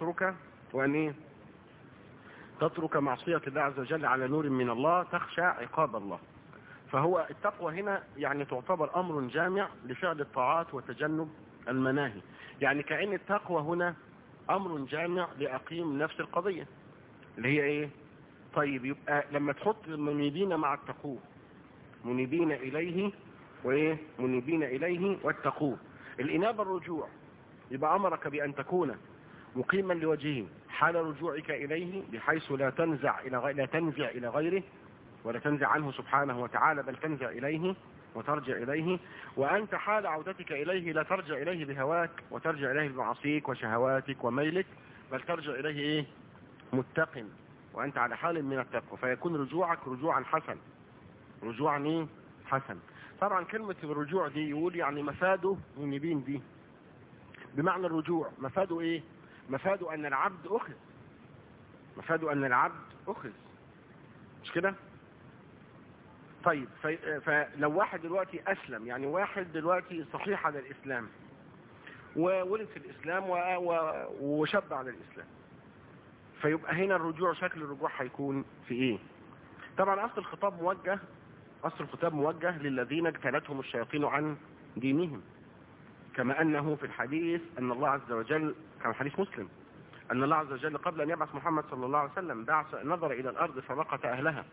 تترك معصية الله عز وجل على نور من الله تخشى عقاب الله. فهو التقوى هنا يعني تعتبر أمر جامع لفعل الطاعات وتجنب المناهي، يعني كأن التقوى هنا أمر جامع لأقيم نفس القضية اللي هي إيه؟ طيب يبقى لما تحط منيبين مع التقوى، منيبين إليه وإيه؟ منيبين إليه واتقوه، الإنابة الرجوع، يبقى أمرك بأن تكون مقيما لوجهه حال رجوعك إليه بحيث لا تنزع إلى غيره ولا تنزع عنه سبحانه وتعالى، بل تنزع إليه وترجع إليه. وأنت حال عودتك إليه لا ترجع إليه بهواك وترجع إليه بمعاصيك وشهواتك وميلك، بل ترجع إليه إيه؟ متقن، وأنت على حال من التقوى، فيكون رجوعك رجوعا حسن، رجوعا إيه؟ حسن. طبعا كلمة الرجوع دي يقول يعني مفاده منيبين دي بمعنى الرجوع مفاده إيه؟ مفاده أن العبد أخذ، مفاده أن العبد أخذ، مش كده؟ طيب فلو واحد دلوقتي أسلم، يعني واحد دلوقتي صحيح على الإسلام وولد في الإسلام وشب على الإسلام، فيبقى هنا الرجوع، شكل الرجوع هيكون في إيه؟ طبعا أصل الخطاب موجه للذين اجتلتهم الشياطين عن دينهم، كما أنه في الحديث أن الله عز وجل، كما حديث مسلم، أن الله عز وجل قبل أن يبعث محمد صلى الله عليه وسلم نظر إلى الأرض فمقت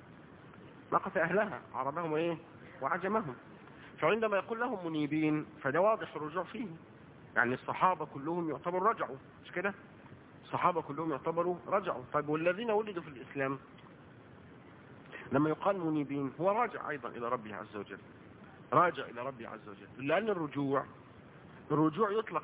أهلها عربهم إيه وعجمهم، فعندما يقول لهم منيبين فده واضح الرجوع فيه، يعني الصحابة كلهم يعتبروا رجعوا، مش كده؟ الصحابة كلهم يعتبروا رجعوا. طيب والذين ولدوا في الإسلام لما يقال منيبين هو راجع أيضا إلى ربه عز وجل، راجع إلى ربه عز وجل، لأن الرجوع يطلق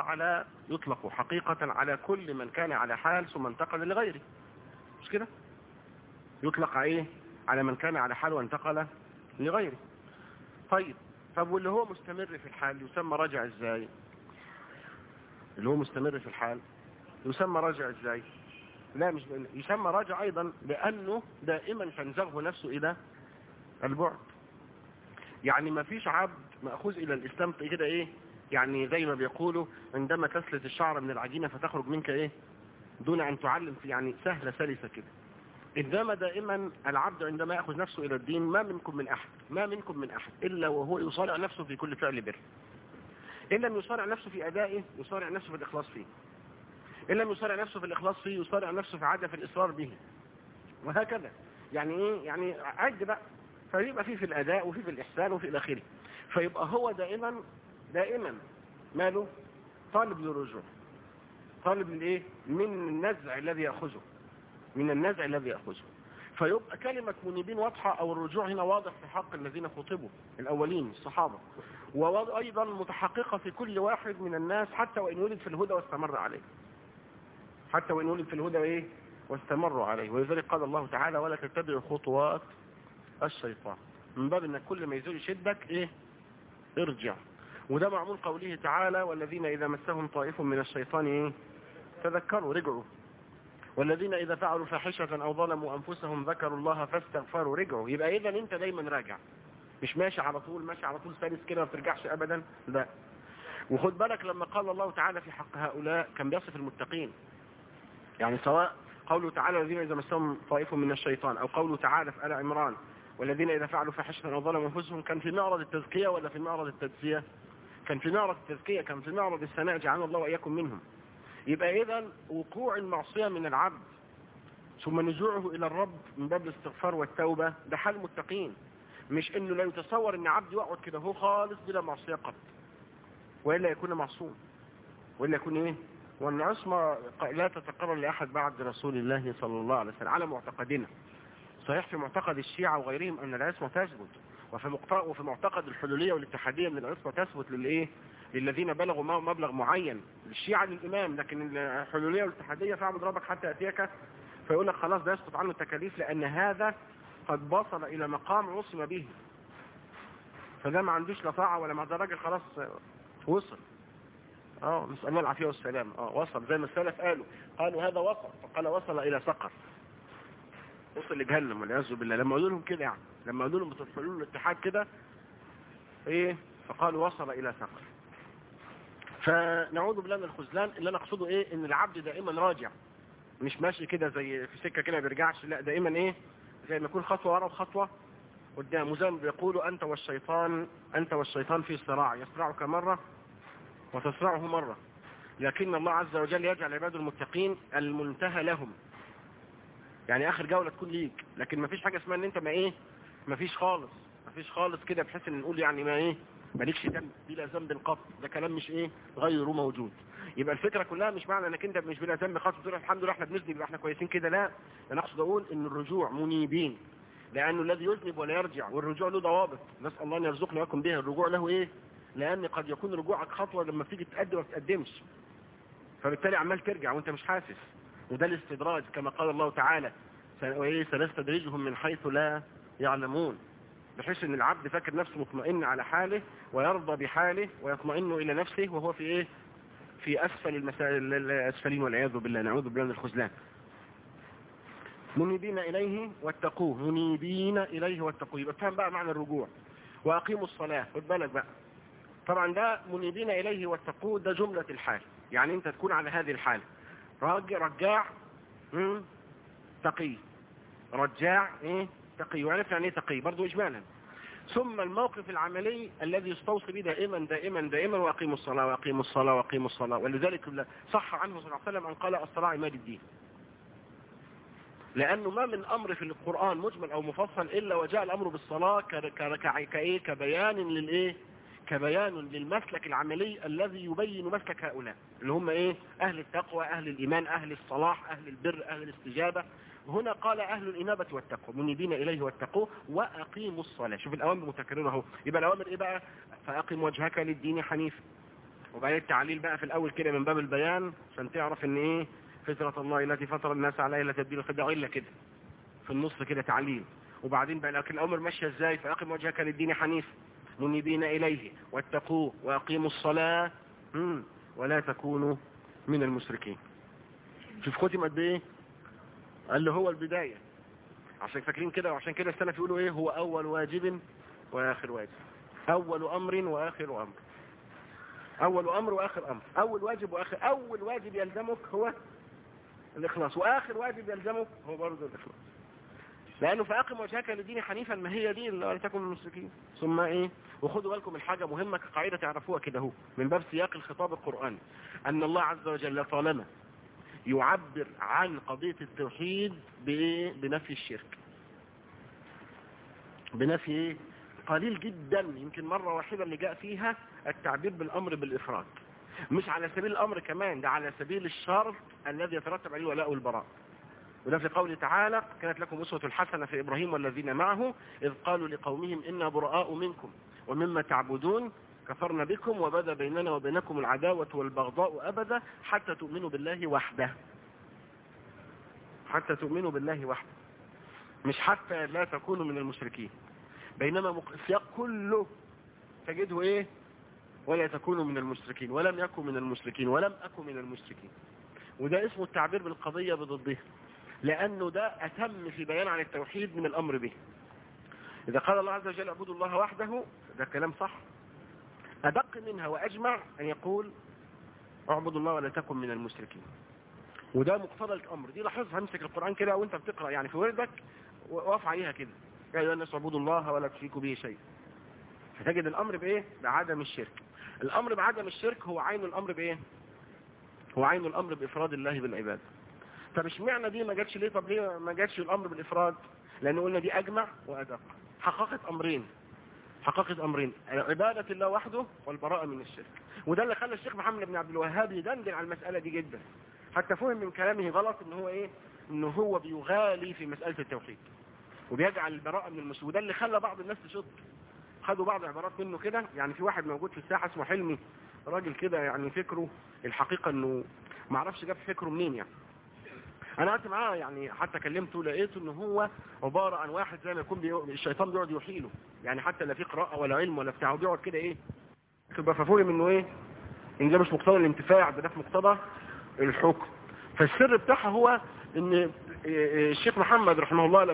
حقيقة على كل من كان على حال ثم انتقل لغيره، مش كده؟ يطلق ايه؟ على من كان على حال وانتقل لغيره. طيب واللي هو مستمر في الحال يسمى راجع ازاي؟ اللي هو مستمر في الحال يسمى راجع ازاي؟ لا مش يسمى راجع ايضا لانه دائما تنزغه نفسه الى البعد، يعني ما فيش عبد مأخوذ الى الاسلام كده ايه، يعني زي ما بيقولوا عندما تسلت الشعر من العجينة فتخرج منك ايه دون ان تعلم، في يعني سهلة سلسة كده. إنما دائما العبد عندما يأخذ نفسه إلى الدين ما منكم من أحد إلا وهو يصارع نفسه في كل فعل بر، إن لم يصارع نفسه في أدائه يصارع نفسه في الإخلاص فيه، إن لم يصارع نفسه في الإخلاص فيه يصارع نفسه في عادة في الإصرار به، وهكذا. يعني إيه؟ يعني عد بقى، فيبقى فيه في الأداء وفيه في الإحسان وفي الآخره، فيبقى هو دائما ماله طالب للرجوع، طالب للإيه؟ من النزع الذي يأخذه، فيبقى كلمة منيبين واضحة، أو الرجوع هنا واضح في حق الذين خطبوا الأولين الصحابة، وأيضا متحققة في كل واحد من الناس حتى وإن ولد في الهدى واستمروا عليه، ولذلك قال الله تعالى ولا تتبعوا خطوات الشيطان، من باب أن كل ما يزول شدك إيه؟ ارجع. وده معمول قوله تعالى والذين إذا مسهم طائف من الشيطان إيه؟ تذكروا رجعوا، والذين إذا فعلوا فاحشة أو ظلموا أنفسهم ذكروا الله فاستغفروا رجعوا. يبقى إذا أنت دايما راجع، مش ماشي على طول سالس كده ما بترجعش أبدا، لا. وخد بالك لما قال الله تعالى في حق هؤلاء كان بيصف المتقين، يعني سواء قوله تعالى الذين إذا مسهم طائف من الشيطان، أو قوله تعالى في آل عمران والذين إذا فعلوا فاحشة أو ظلموا أنفسهم، كان في معرض التزكية ولا في معرض التجزية؟ كان في معرض التزكية، كان في معرض الثناء، جعلنا الله وإياكم منهم. يبقى إذا وقوع المعصية من العبد ثم نزوعه إلى الرب من باب الاستغفار والتوبة ده حال المتقين، مش إنه لا يتصور إن عبد يقعد كده هو خالص بلا معصية قط، وإلا يكون معصوم، وإلا يكون إيه؟ وأن العصمة لا تتقرر لأحد بعد رسول الله صلى الله عليه وسلم على معتقدنا. صحيح في معتقد الشيعة وغيرهم أن العصمة تثبت، وفي معتقد الحلولية والاتحادية أن العصمة تثبت للإيه؟ للذين بلغوا مبلغ معين، للشيعة للإمام، لكن الحلولية والاتحادية فاعبد ربك حتى يأتيك، فيقول لك خلاص ده يسقط عنه التكاليف، لأن هذا قد وصل الى مقام عصم به، فده ما عندوش لا طاعة ولا مع ده راجل خلاص وصل. نسأل الله العافية والسلام. وصل زي ما السلف قالوا هذا وصل، فقال وصل الى سقر، وصل لجهنم والعياذ بالله. لما قالوا لهم كده يعني لما قالوا لهم بتدخلوا الاتحاد كده ايه، فقالوا وصل الى سقر. فنعوذ بالله من الخذلان. اللي انا اقصده ايه، ان العبد دائما راجع، مش ماشي كده زي في سكه كده ما بيرجعش، لا دائما ايه، زي ما يكون خطوه ورا وخطوه قدام. وزي ما بيقولوا انت والشيطان في صراع، يصرعك مره وتصرعه مره، لكن الله عز وجل يجعل عباده المتقين المنتهى لهم، يعني اخر جوله تكون ليك. لكن ما فيش حاجه اسمها ان انت ما فيش خالص كده، بحيث ان نقول يعني ما ايه، مالكش ذنب بلا ذنب قط. ده كلام مش ايه، غير موجود. يبقى الفكره كلها مش معنى انك انت مش بلا ذنب قط تقول الحمد لله احنا بنذنب يبقى احنا كويسين كده، لا. انا اقصد اقول ان الرجوع منيبين، لانه الذي يذنب ولا يرجع، والرجوع له ضوابط، نسال الله ان يرزقنا ويكون بها. الرجوع له ايه، لان قد يكون رجوعك خطوه لما تيجي تقدم ما تقدمش، فبالتالي عمال ترجع وانت مش حاسس. وده الاستدراج كما قال الله تعالى سنستدرجهم من حيث لا يعلمون، بحيث ان العبد فاكر نفسه مطمئن على حاله ويرضى بحاله ويطمئن الى نفسه، وهو في ايه، في اسفل الاسفلين والعياذ بالله. نعوذ بالله من الخذلان. منيبين اليه واتقوه، منيبين اليه واتقوه. يبقى فهم بقى معنى الرجوع. واقيموا الصلاه، خد بالك بقى، طبعا ده منيبين اليه واتقوه ده جمله الحال، يعني انت تكون على هذه الحال رجاع تقي، رجاع ايه تقي. وعرفنا يعني ايه تقي برضو اجمالا. ثم الموقف العملي الذي يستوصي به دائما دائما دائما، واقيموا الصلاه واقيموا الصلاه واقيموا الصلاه. ولذلك صح عنه صلى الله عليه وسلم ان قال الصلاه عماد الدين، لانه ما من امر في القران مجمل او مفصل الا وجاء الامر بالصلاه كبيان للايه، كبيان للمسلك العملي الذي يبين مسلك هؤلاء اللي هم ايه، اهل التقوى، اهل الايمان، اهل الصلاح، اهل البر، اهل الاستجابه. هنا قال اهل الانابه والتقوى، منيبين اليه واتقوه واقيموا الصلاه. شوف الاوامر متكرره اهو. يبقى الاوامر ايه بقى، فاقم وجهك للدين حنيفا. وبعدين التعليل بقى في الاول كده من باب البيان عشان تعرف ان ايه، فطره الله التي فطر الناس عليها لا تبديل لخلقه الا كده في النص كده تعليل. وبعدين بقى لكن الامر ماشيه ازاي، فاقم وجهك للدين حنيفا منيبين اليه واتقوه واقيموا الصلاه ولا تكونوا من المشركين. شوف ختمت بايه، قال له هو البدايه، عشان فاكرين كده. وعشان كده السلف يقولوا ايه، هو اول واجب واخر واجب، اول امر واخر امر، اول امر واخر امر. اول واجب واخر، اول واجب يلزمك هو الاخلاص، واخر واجب يلزمك هو برضه الاخلاص. لانه فاقم وجهك للدين حنيفا، ما هي دي ولا تكن من المشركين. ثم ايه، وخدوا بالكم الحاجه مهمه كقاعده تعرفوها كده اهو من باب سياق الخطاب القراني، ان الله عز وجل طالما يعبر عن قضيه التوحيد بنفي الشرك، بنفي ايه، قليل جدا، يمكن مره واحده اللي جاء فيها التعبير بالامر بالافراد، مش على سبيل الامر كمان، ده على سبيل الشرط الذي يترتب عليه الولاء والبراء. وده في قوله تعالى كانت لكم أسوة حسنة في إبراهيم والذين معه إذ قالوا لقومهم إنا براء منكم ومما تعبدون كفرنا بكم وبدا بيننا وبينكم العداوة والبغضاء أبدا حتى تؤمنوا بالله وحده، حتى تؤمنوا بالله وحده، مش حتى لا تكونوا من المشركين. بينما السياق كله تجده إيه، ولا تكونوا من المشركين، ولم يكن من المشركين، ولم أكن من المشركين. وده اسمه التعبير بالقضية بضده، لأنه ده أتم في بيان عن التوحيد من الأمر به. إذا قال الله عز وجل اعبدوا الله وحده، ده كلام صح. أدق منها وأجمع أن يقول اعبدوا الله ولا تكن من المشركين، وده مقتضى الأمر. دي لاحظها، امسك القرآن كده وانت بتقرأ يعني في وردك وقف عليها كده، يا أيها الناس اعبدوا الله ولا تشركوا به شيء، فتجد الأمر بإيه، بعدم الشرك. الأمر بعدم الشرك هو عين الأمر بإيه، هو عين الأمر بإفراد الله بالعبادة. طب اشمعنى دي ما جاتش ليه، طب ليه ما جاتش الامر بالافراد؟ لان قلنا دي اجمع وادق، حققت امرين، عباده الله وحده والبراءه من الشرك. وده اللي خلى الشيخ محمد بن عبد الوهاب يدندن على المساله دي جدا، حتى فهم من كلامه غلط ان هو ايه، انه هو بيغالي في مساله التوحيد وبيجعل البراءه من المشرك. وده اللي خلى بعض الناس تشد، خدوا بعض عبارات منه كده. يعني في واحد موجود في الساحه اسمه حلمي، راجل كده يعني فكره الحقيقه انه ما اعرفش جاب فكره منين يعني، انا قعدت معاه يعني، حتى كلمته لقيته ان هو عباره عن واحد زي ما يكون الشيطان بيقعد يحيله، يعني حتى لا في قراءه ولا علم ولا بتاع، بيقعد كده ايه، ففهم انه ايه، ان ده مش مقتضى الانتفاع، ده في مقتضى الحكم. فالسر بتاعها هو ان الشيخ محمد رحمه الله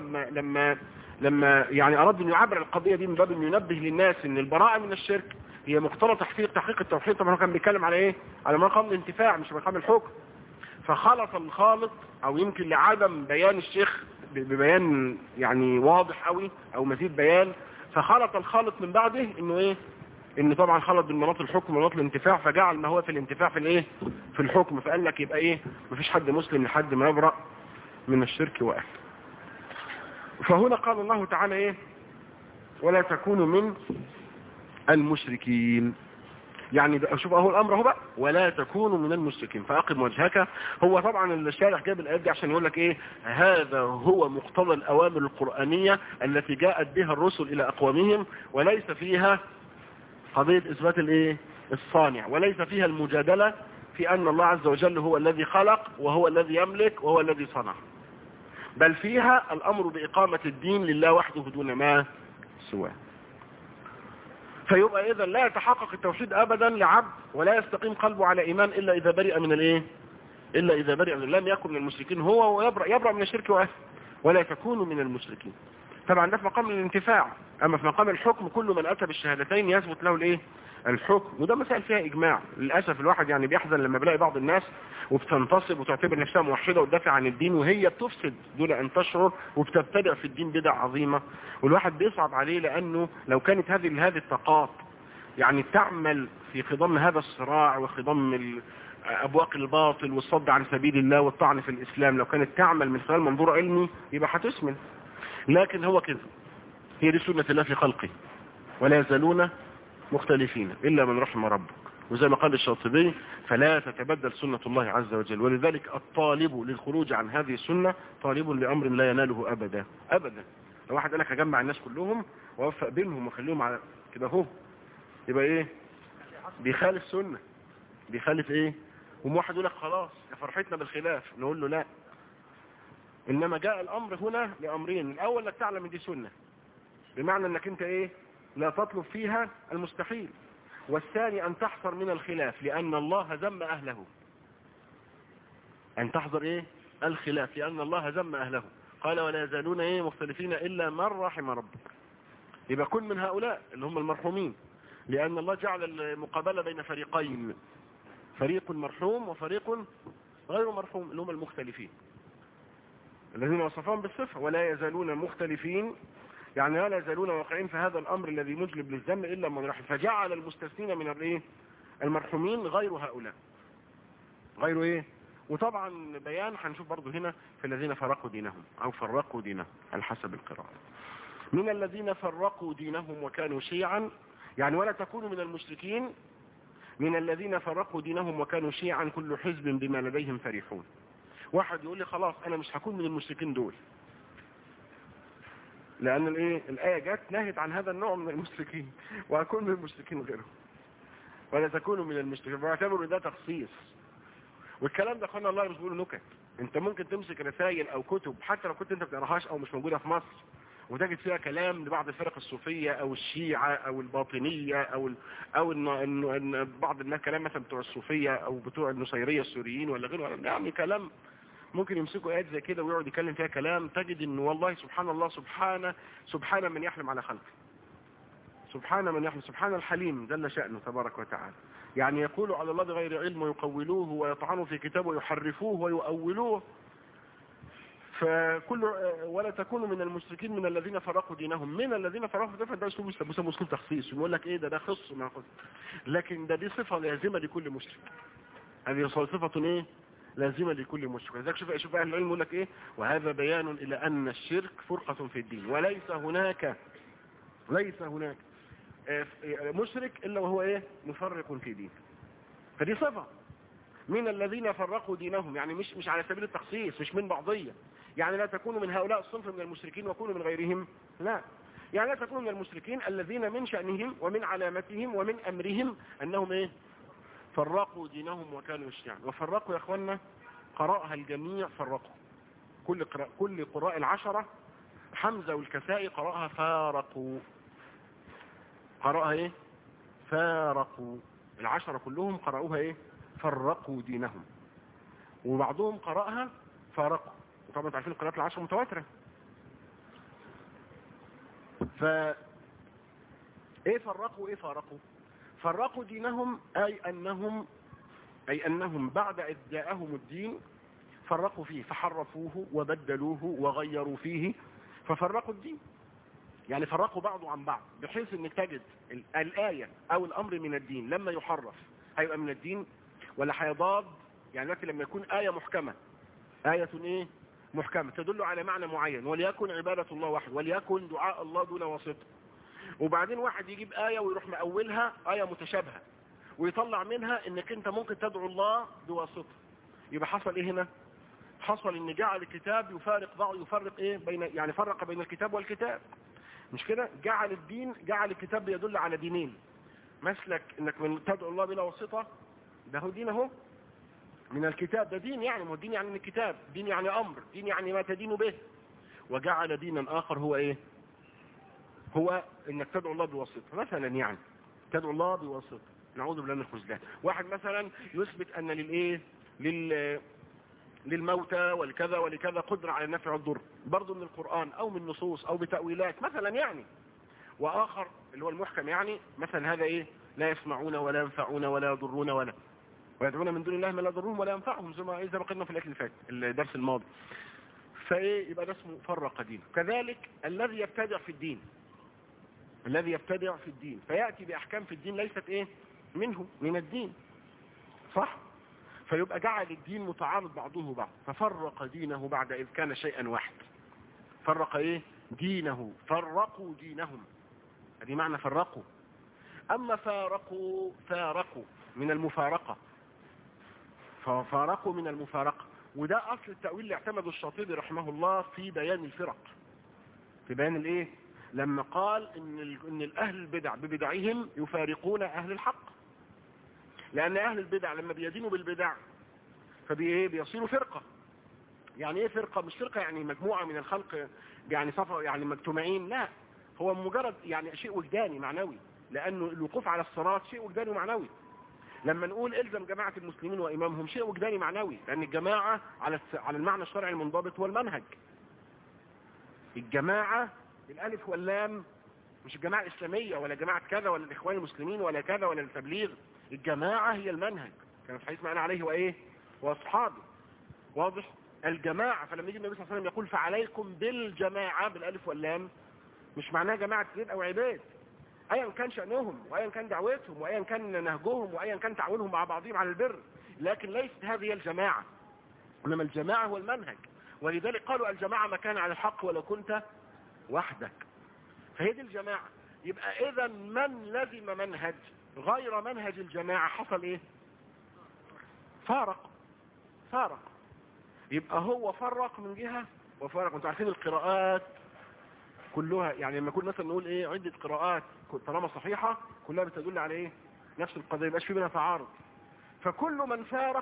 لما يعني اراد ان يعبر القضيه دي من باب انه ينبه للناس ان البراءه من الشرك هي مقتضى تحقيق التوحيد. طبعا هو كان بيتكلم على ايه، على مقام الانتفاع مش مقام الحكم. فخلط الخالط، او يمكن لعدم بيان الشيخ ببيان يعني واضح قوي او مزيد بيان، فخلط الخالط من بعده انه ايه، ان طبعا خلط بين مناط الحكم ومناط الانتفاع، فجعل ما هو في الانتفاع في الايه، في الحكم. فقال لك يبقى ايه، مفيش حد مسلم لحد ما يبرأ من الشرك واهله. فهنا قال الله تعالى ايه، ولا تكونوا من المشركين. يعني شوف اهو الامر اهو بقى، ولا تكونوا من المشركين فاقم وجهك. هو طبعا الشارح جاب الايات دي عشان يقول لك ايه، هذا هو مقتضى الاوامر القرآنية التي جاءت بها الرسل الى اقوامهم، وليس فيها قضية اثبات الايه، الصانع، وليس فيها المجادلة في ان الله عز وجل هو الذي خلق وهو الذي يملك وهو الذي صنع، بل فيها الامر باقامة الدين لله وحده دون ما سواه. فيبقى اذا لا يتحقق التوحيد ابدا لعبد، ولا يستقيم قلبه على ايمان الا اذا برئ من الايه، الا اذا برئ من، لم يكن من المشركين هو، ويبرأ من الشرك واهله. ولا تكونوا من المشركين. طبعا ده في مقام الانتفاع. اما في مقام الحكم كل من اتى بالشهادتين يثبت له الايه، الحكم. وده مسائل فيها اجماع. للاسف الواحد يعني بيحزن لما بيلاقي بعض الناس وبتنتصب وتعتبر نفسها موحده وتدافع عن الدين وهي بتفسد دون ان تشعر، وبتبتدع في الدين بدع عظيمه. والواحد بيصعب عليه، لانه لو كانت هذه الطاقات يعني تعمل في خضم هذا الصراع وخضم ابواق الباطل والصد عن سبيل الله والطعن في الاسلام، لو كانت تعمل من خلال منظور علمي يبقى هتسمن. لكن هو كده، هي دي سنة الله في خلقه، ولا يزالون مختلفين إلا من رحم ربك. وزي ما قال الشاطبي، فلا تتبدل سنة الله عز وجل. ولذلك الطالب للخروج عن هذه السنة طالب لأمر لا يناله أبدا أبدا. لو واحد قال لك هجمع الناس كلهم ووفق بينهم وخليهم على كده هو، يبقى ايه، بيخالف سنة، بيخالف ايه. وواحد يقول لك خلاص يا فرحتنا بالخلاف، نقول له لا، انما جاء الامر هنا لامرين. الاول انك تعلم ان دي سنة، بمعنى انك انت ايه، لا تطلب فيها المستحيل. والثاني ان تحذر من الخلاف، لان الله ذم اهله. ان تحذر ايه، الخلاف، لان الله ذم اهله. قال ولا يزالون ايه مختلفين الا من رحم ربك. يبقى كن من هؤلاء اللي هم المرحومين، لان الله جعل المقابلة بين فريقين، فريق مرحوم وفريق غير مرحوم، اللي هم المختلفين الذين وصفهم بالصفة. ولا يزالون مختلفين يعني ولا يزالون واقعين في هذا الامر الذي مجلب للذم الا من رحم. فجعل المستثنين من الايه، المرحومين غير هؤلاء، غير ايه. وطبعا بيان هنشوف برضو هنا في الذين فرقوا دينهم او فرقوا دينهم على حسب القراءة. من الذين فرقوا دينهم وكانوا شيعا، يعني ولا تكونوا من المشركين من الذين فرقوا دينهم وكانوا شيعا كل حزب بما لديهم فرحون. واحد يقول لي خلاص انا مش هكون من المشركين دول، لان الايه، الايه جت نهت عن هذا النوع من المشركين، وهكون من المشركين غيرهم. ولا تكونوا من المشركين، بعتبروا ده تخصيص. والكلام ده قلنا الله مش بيقول نكت. انت ممكن تمسك رسائل او كتب حتى لو كنت انت بتقراهاش او مش موجوده في مصر، وتجد فيها كلام لبعض الفرق الصوفيه او الشيعه او الباطنيه او ان بعض الناس كلام مثلا بتوع الصوفيه او بتوع النصيريه السوريين ولا غيره، يعني كلام ممكن يمسكوا ايات زي كده ويقعد يتكلم فيها كلام، تجد انه والله سبحان الله، سبحان من يحلم على خلقه، سبحان من يحلم، سبحان الحليم جل شأنه تبارك وتعالى. يعني يقولوا على الله بغير علم ويقولوه ويطعنوا في كتابه ويحرفوه ويؤولوه. فكل ولا تكونوا من المشركين من الذين فرقوا دينهم. من الذين فرقوا دينهم ده اسمه اسلوب تخصيص، يقول لك ايه ده خص ما خص، لكن دي صفه لازمه لكل مشرك. هذه صفه ايه، لازمه لكل مشرك. لذلك شوف اهل العلم يقول لك ايه، وهذا بيان الى ان الشرك فرقه في الدين، وليس هناك مشرك الا وهو ايه، مفرق في دين. فدي صفه من الذين فرقوا دينهم، يعني مش على سبيل التخصيص، مش من بعضيه. يعني لا تكونوا من هؤلاء الصنف من المشركين وكونوا من غيرهم، لا. يعني لا تكونوا من المشركين الذين من شأنهم ومن علامتهم ومن أمرهم أنهم إيه، فرقوا دينهم وكانوا شيعا. وفرقوا يا أخوانا قرأها الجميع، فرقوا كل قراء العشرة حمزة والكسائي قرأها فارقوا. قرأها ايه؟ فارقوا. العشرة كلهم قرأوها ايه؟ فرقوا دينهم. وبعضهم قرأها فارقوا. وطبعا تعرفين القراءات العشرة متواترة. ف ايه فرقوا ايه فارقوا؟ فرقوا دينهم أي أنهم بعد إذ جاءهم الدين فرقوا فيه، فحرفوه وبدلوه وغيروا فيه، ففرقوا الدين. يعني فرقوا بعضه عن بعض، بحيث انك تجد الآية أو الأمر من الدين لما يحرف هيبقى من الدين ولا هيضاد. يعني لكن لما يكون آية محكمة، آية ايه محكمة تدل على معنى معين، وليكن عبادة الله وحده، وليكن دعاء الله دون واسطة، وبعدين واحد يجيب آية ويروح مأولها آية متشابهة ويطلع منها انك انت ممكن تدعو الله بواسطة، يبقى حصل ايه هنا؟ حصل ان جعل الكتاب يفارق بعض، يفرق ايه بين، يعني فرق بين الكتاب والكتاب، مش كده؟ جعل الكتاب بيدل على دينين، مسلك انك من تدعو الله بلا واسطة، ده هو دين اهو من الكتاب، ده دين، يعني ما هو دين يعني من الكتاب، دين يعني امر، دين يعني ما تدين به. وجعل دينا اخر هو ايه؟ هو انك تدعو الله بواسطة، مثلا يعني تدعو الله بواسطة، نعوذ بالله من الخذلان. واحد مثلا يثبت ان للموتى والكذا ولكذا قدرة على النفع والضر، برضه من القرآن او من نصوص او بتأويلات مثلا يعني. واخر اللي هو المحكم، يعني مثلا هذا ايه؟ لا يسمعون ولا ينفعون ولا يضرون ويدعون من دون الله ما لا يضرهم ولا ينفعهم، زي ما قلنا في الاكل الفات الدرس الماضي. فايه يبقى ده اسمه فرق دينه. كذلك الذي يبتدع في الدين فيأتي بأحكام في الدين ليست ايه منه، من الدين، صح؟ فيبقى جعل الدين متعارض بعضه بعض، ففرق دينه بعد إذ كان شيئا واحد. فرق ايه دينه، فرقوا دينهم، هذه معنى فرقوا. اما فارقوا من المفارقة، ففارقوا من المفارقة، وده اصل التأويل اللي اعتمده الشاطبي رحمه الله في بيان الفرق، في بيان الايه، لما قال ان الاهل البدع ببدعهم يفارقون اهل الحق، لان اهل البدع لما بيدينوا بالبدع بيصيروا فرقة. يعني ايه فرقة؟ مش فرقة يعني مجموعة من الخلق يعني صفر يعني مجتمعين، لا، هو مجرد يعني شيء وجداني معنوي، لانه الوقوف على الصراط شيء وجداني ومعنوي. لما نقول الزم جماعة المسلمين وامامهم شيء وجداني معنوي، لان الجماعة على المعنى الشرعي المنضبط هو المنهج. الجماعة الالف واللام، مش الجماعة الاسلامية ولا جماعة كذا ولا الاخوان المسلمين ولا كذا ولا التبليغ، الجماعة هي المنهج، كان في حديث معنا عليه وايه واصحابه، واضح؟ الجماعة. فلما يجي النبي صلى الله عليه وسلم يقول فعليكم بالجماعة بالالف واللام، مش معناها جماعة زيد او عباد، ايا كان شأنهم وايا كان دعوتهم وايا كان نهجهم وايا كان تعاونهم مع بعضهم على البر، لكن ليست هذه الجماعة، انما الجماعة هو المنهج. ولذلك قالوا الجماعة مكان على الحق ولو كنت وحدك، فهي دي الجماعة. يبقى اذا من لزم منهج غير منهج الجماعة حصل ايه؟ فارق. يبقى هو فرق من جهة وفرق. انتوا عارفين القراءات كلها، يعني لما كنا مثلا نقول ايه عدة قراءات طالما صحيحة كلها بتدل على ايه؟ نفس القضية، يبقاش في بينها تعارض. فكل من فرق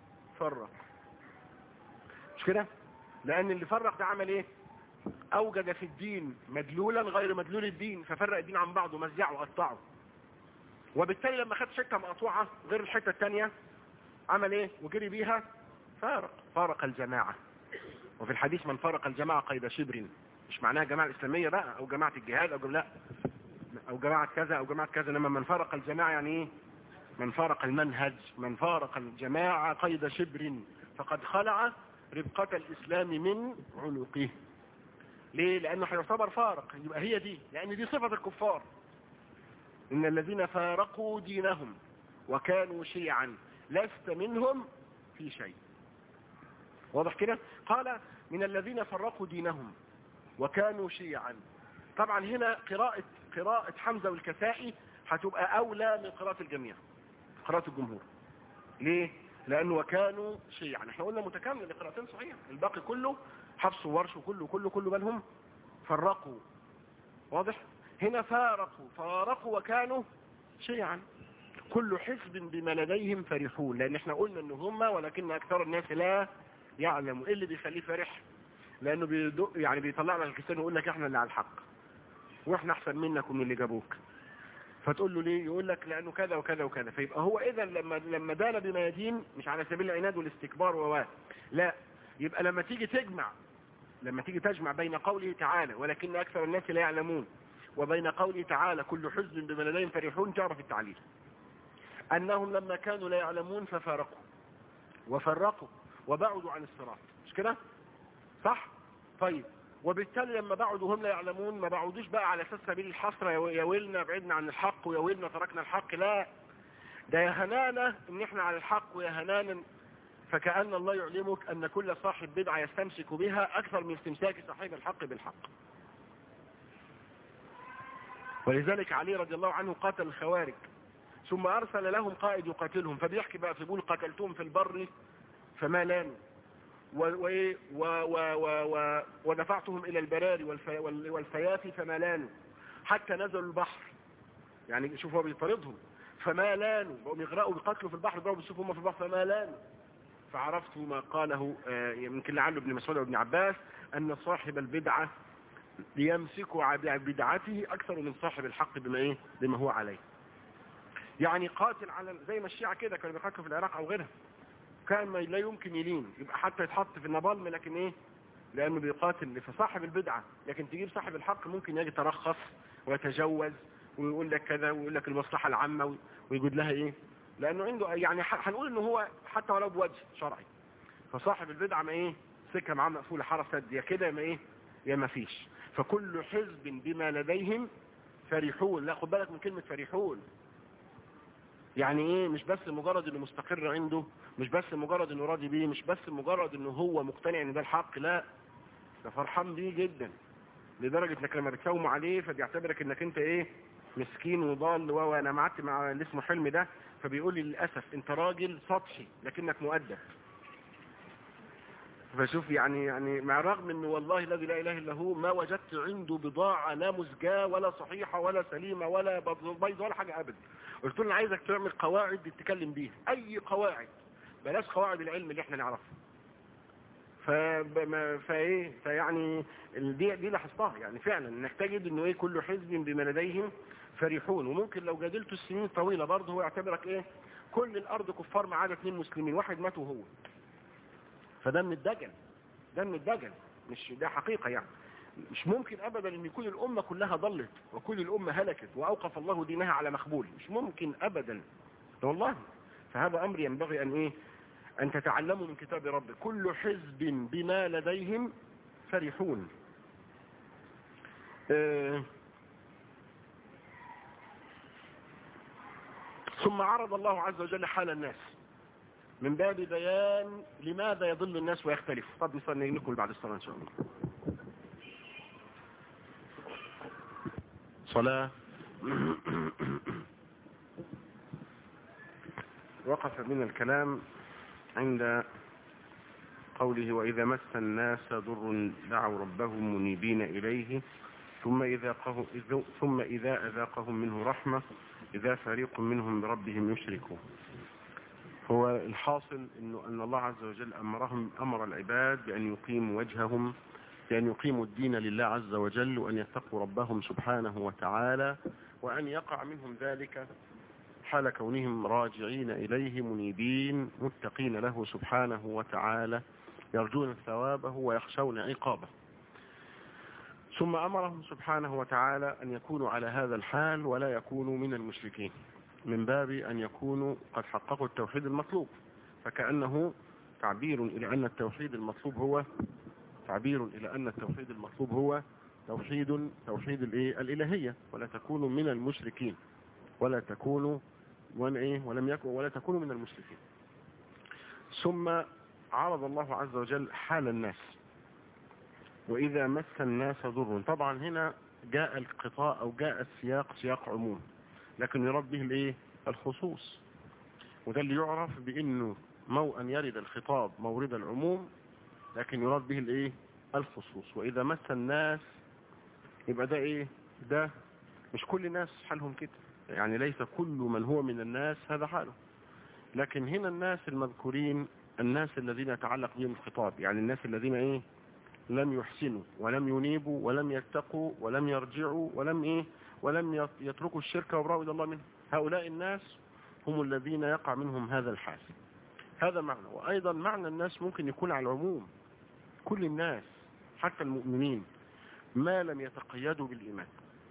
مش كده؟ لان اللي فرق ده عمل ايه؟ اوجد في الدين مدلولا غير مدلول الدين، ففرق الدين عن بعضه، مزعه وقطعه، وبالتالي لما خد حته مقطوعه غير الحته الثانيه عمل ايه وجري بيها؟ فارق الجماعه. وفي الحديث من فارق الجماعه قيد شبر، مش معناها جماعه الاسلاميه بقى او جماعه الجهاد او جماعه كذا او جماعه كذا، انما من فارق الجماعه يعني ايه؟ من فارق المنهج، من فارق الجماعه قيد شبر فقد خلع ربقة الاسلام من عنقه. ليه؟ لانه هيعتبر فارق، يبقى هي دي، لان دي صفة الكفار، ان الذين فارقوا دينهم وكانوا شيعا لست منهم في شيء. واضح كده؟ قال من الذين فرقوا دينهم وكانوا شيعا. طبعا هنا قراءة حمزة والكسائي هتبقى اولى من قراءة الجميع، قراءة الجمهور. ليه؟ لانه وكانوا شيعا، احنا قلنا متكامل لقراءتين صحيح، الباقي كله حفص وورش وكله بل فرقوا. واضح؟ هنا فارقوا وكانوا شيعا، كل حزب بما لديهم فرحون، لان احنا قلنا ان هم ولكن اكثر الناس لا يعلموا. ايه اللي بيخليه فرح؟ لانه يعني بيطلع لك الكريستيان ويقول لك احنا اللي على الحق واحنا احسن منك ومن اللي جابوك. فتقول له ليه؟ يقول لك لانه كذا وكذا وكذا. فيبقى هو اذا لما دان بما يدين مش على سبيل العناد والاستكبار لا، يبقى لما تيجي تجمع بين قوله تعالى ولكن اكثر الناس لا يعلمون وبين قوله تعالى كل حزب بما لديهم فرحون، تعرف التعليل انهم لما كانوا لا يعلمون ففارقوا وفرقوا وبعدوا عن الصراط، مش كده؟ صح؟ طيب، وبالتالي لما بعدوا هم لا يعلمون ما بعدوش بقى على اساس سبيل الحسرة يا ويلنا بعدنا عن الحق ويا ويلنا تركنا الحق، لا، ده يا هنانا ان احنا على الحق ويا هنانا. فكأن الله يعلمك ان كل صاحب بدعة يستمسك بها اكثر من استمساك صاحب الحق بالحق. ولذلك علي رضي الله عنه قاتل الخوارج ثم ارسل لهم قائد يقاتلهم، فبيحكي بقى في بول قتلتهم في البر فما لانوا ودفعتهم الى البراري والفيافي فما لانوا حتى نزلوا البحر. يعني شوفوا بيطاردهم فما لانوا، بقوا يغرقوا بقتلوا في البحر، ضربوا بالسيوف هم في البحر فما لانوا. فعرفت ما قاله يمكن لعله ابن مسعود وابن عباس ان صاحب البدعة يمسك بدعته اكثر من صاحب الحق بما هو عليه. يعني قاتل على زي ما الشيعة كده كانوا بيقاتلوا في العراق او غيرها، كان لا يمكن يلين، يبقى حتى يتحط في النبالم، لكن لانه بيقاتل فصاحب البدعة. لكن تجيب صاحب الحق ممكن يجي يترخص ويتجوز ويقول لك كذا ويقول لك المصلحة العامة ويجد لها لانه عنده يعني هنقول انه هو حتى ولو بوجه شرعي. فصاحب البدعة ما سكة معاه مقفولة حرف سد، يا كده يا ما فيش. فكل حزب بما لديهم فرحون. لا، خد بالك من كلمة فرحون، يعني مش بس مجرد انه مستقر عنده، مش بس مجرد انه راضي بيه، مش بس مجرد انه هو مقتنع ان ده الحق، لا، ده فرحان بيه جدا لدرجة انك لما بتساومه عليه فبيعتبرك انك انت مسكين وضال. وانا معت مع اللي اسمه حلمي ده فبيقول لي للأسف انت راجل سطحي لكنك مؤدب. فشوف يعني مع الرغم انه والله الذي لا اله الا هو ما وجدت عنده بضاعة لا مزجاة ولا صحيحة ولا سليمة ولا بيض ولا حاجة ابدا. قلت له انا عايزك تعمل قواعد تتكلم بيها، اي قواعد، بلاش قواعد العلم اللي احنا نعرفها. فيعني دي لاحظتها يعني فعلا انك تجد انه كل حزب بما لديهم فرحون. وممكن لو جادلته السنين طويلة برضه هو يعتبرك كل الارض كفار ما عدا 2 مسلمين، واحد مات وهو. فده من الدجل، مش ده حقيقة يعني. مش ممكن ابدا ان يكون الامة كلها ضلت وكل الامة هلكت واوقف الله دينها على مخبول، مش ممكن ابدا والله. فهذا امر ينبغي ان تتعلموا من كتاب ربك. كل حزب بما لديهم فرحون. ثم عرض الله عز وجل حال الناس من باب بيان لماذا يضل الناس ويختلف. طب نصلي نكمل بعد الصلاة ان شاء الله. صلاة. وقف من الكلام عند قوله وإذا مس الناس ضر دعوا ربهم منيبين إليه ثم إذا أذاقهم منه رحمة إذا فريق منهم بربهم يشركون. هو الحاصل أن الله عز وجل أمر العباد بأن يقيموا وجههم، بأن يقيموا الدين لله عز وجل، وأن يتقوا ربهم سبحانه وتعالى، وأن يقع منهم ذلك حال كونهم راجعين إليه منيبين متقين له سبحانه وتعالى يرجون ثوابه ويخشون عقابه. ثم أمرهم سبحانه وتعالى أن يكونوا على هذا الحال ولا يكونوا من المشركين، من باب أن يكونوا قد حققوا التوحيد المطلوب. فكأنه تعبير إلى أن التوحيد المطلوب هو توحيد الإلهية. ولا تكونوا من المشركين، ولا تكونوا من المشركين. ثم عرض الله عز وجل حال الناس وإذا مس الناس ضر. طبعا هنا جاء القطاع أو جاء السياق سياق عموم، لكن يراد به الخصوص. وده اللي يعرف بأنه أن يرد الخطاب مورد العموم لكن يراد به الخصوص. وإذا مس الناس يبقى ده مش كل الناس حالهم كده، يعني ليس كل من هو من الناس هذا حاله. لكن هنا الناس المذكورين الناس الذين يتعلق بهم الخطاب، يعني الناس الذين لم يحسنوا ولم ينيبوا ولم يتقوا ولم يرجعوا ولم يتركوا الشرك وابرأوا إلى الله منه. هؤلاء الناس هم الذين يقع منهم هذا الحال. هذا معنى. وأيضا معنى الناس ممكن يكون على العموم، كل الناس حتى المؤمنين ما لم يتقيدوا بالإيمان،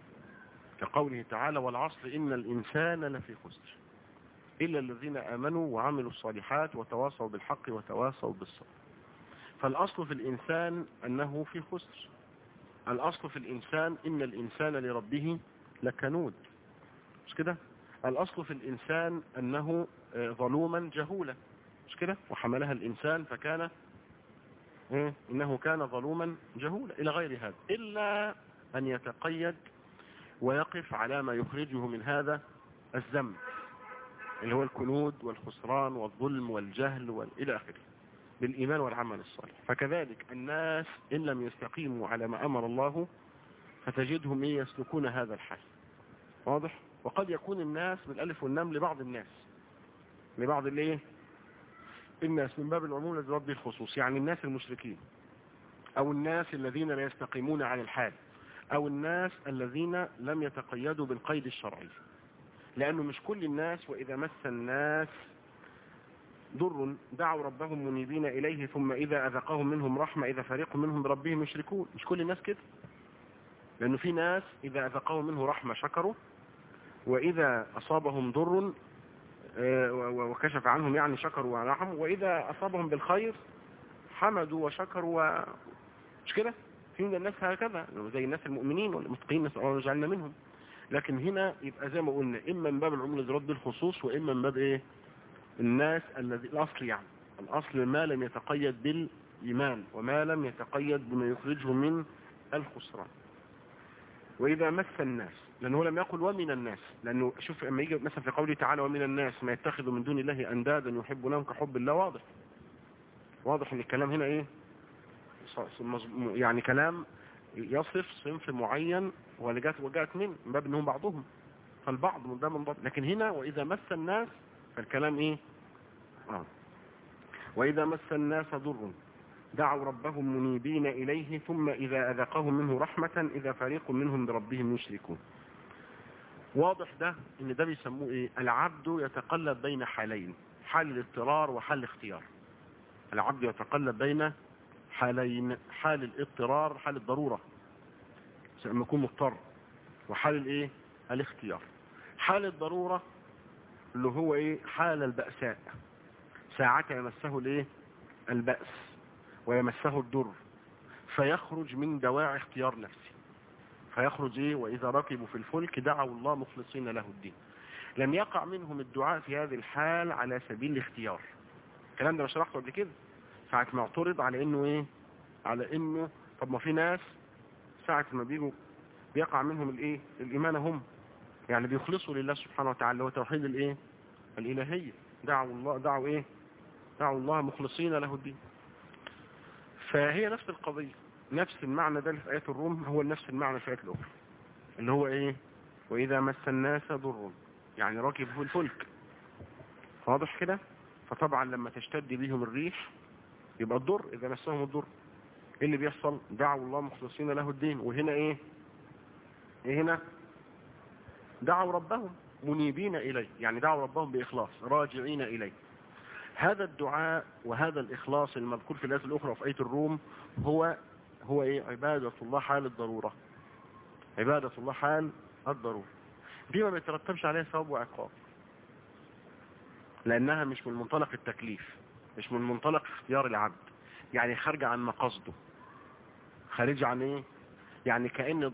كقوله تعالى والعصر إن الإنسان لفي خسر إلا الذين آمنوا وعملوا الصالحات وتواصوا بالحق وتواصوا بالصبر. فالأصل في الإنسان أنه في خسر. الأصل في الإنسان إن الإنسان لربه لكنود، مش كده؟ الأصل في الإنسان أنه ظلوما جهولا، مش كده؟ وحملها الإنسان فكان إنه كان ظلوما جهولا إلى غير هذا، إلا أن يتقيد ويقف على ما يخرجه من هذا الذنب اللي هو الكنود والخسران والظلم والجهل إلى آخره بالإيمان والعمل الصالح. فكذلك الناس إن لم يستقيموا على ما أمر الله فتجدهم يسلكون هذا الحال. واضح؟ وقد يكون الناس بالألف والنم لبعض الناس، لبعض الناس من باب العموم لضرب الخصوص، يعني الناس المشركين أو الناس الذين لا يستقيمون على الحال أو الناس الذين لم يتقيدوا بالقيد الشرعي، لأنه مش كل الناس وإذا مس الناس ضر دعوا ربهم منيبين إليه ثم إذا أذقهم منهم رحمة إذا فريق منهم بربهم يشركون. مش كل الناس كده، لأنه في ناس إذا أذقهم منه رحمة شكروا، وإذا أصابهم ضر وكشف عنهم يعني شكروا ورحموا، وإذا أصابهم بالخير حمدوا وشكروا مش كده؟ في من الناس هكذا زي الناس المؤمنين والمتقين نسأل الله يجعلنا منهم. لكن هنا يبقى زي ما قلنا إما من باب العموم لضرب الخصوص، وإما من باب الناس الذي الأصل، يعني الأصل ما لم يتقيد بالإيمان وما لم يتقيد بما يخرجه من الخسران. وإذا مس الناس، لأنه لم يقل ومن الناس، لأنه شوف لما يجي مثلا في قوله تعالى ومن الناس ما يتخذ من دون الله أندادا يحبونهم كحب الله، واضح ان الكلام هنا يعني كلام يصف صنف معين وجاءت من باب انهم بعضهم، فالبعض من ده من بعض. لكن هنا وإذا مس الناس فالكلام وإذا مس الناس ضر دعوا ربهم منيبين إليه ثم إذا أذقهم منه رحمة إذا فريق منهم بربهم يشركون. واضح ده ان ده بيسموه العبد يتقلب بين حالين، حال الاضطرار وحال الاختيار. العبد يتقلب بين حالين، حال الاضطرار حال الضرورة لما يكون مضطر، وحال الاختيار. حال الضرورة اللي هو حال البأساء، ساعة يمسه البأس ويمسه الضر فيخرج من دواعي اختيار نفسه، فيخرج وإذا ركبوا في الفلك دعوا الله مخلصين له الدين. لم يقع منهم الدعاء في هذه الحال على سبيل الاختيار. الكلام ده مش شرحته قبل كده، ساعة ما اعترض على انه على انه طب ما في ناس ساعة ما بيقع منهم الايمان هم يعني بيخلصوا لله سبحانه وتعالى وتوحيد الالهية، دعوا الله مخلصين له الدين. فهي نفس القضية، نفس المعنى ده في آيات الروم هو نفس المعنى في آيات الأخرى اللي هو وإذا مس الناس ضر، يعني راكبوا الفلك. واضح كده؟ فطبعا لما تشتد بهم الريح يبقى الضر، إذا مسهم الضر ايه اللي بيحصل؟ دعوا الله مخلصين له الدين. وهنا هنا دعوا ربهم منيبين إليه، يعني دعوا ربهم بإخلاص راجعين إليه. هذا الدعاء وهذا الإخلاص المذكور في الآيات الأخرى في آية الروم هو عبادة الله حال الضرورة، عبادة الله حال الضرورة. دي ما بيترتبش عليها ثواب وعقاب، لأنها مش من منطلق التكليف، مش من منطلق اختيار العبد، يعني خارجة عن مقصده، خارجة عن يعني كأن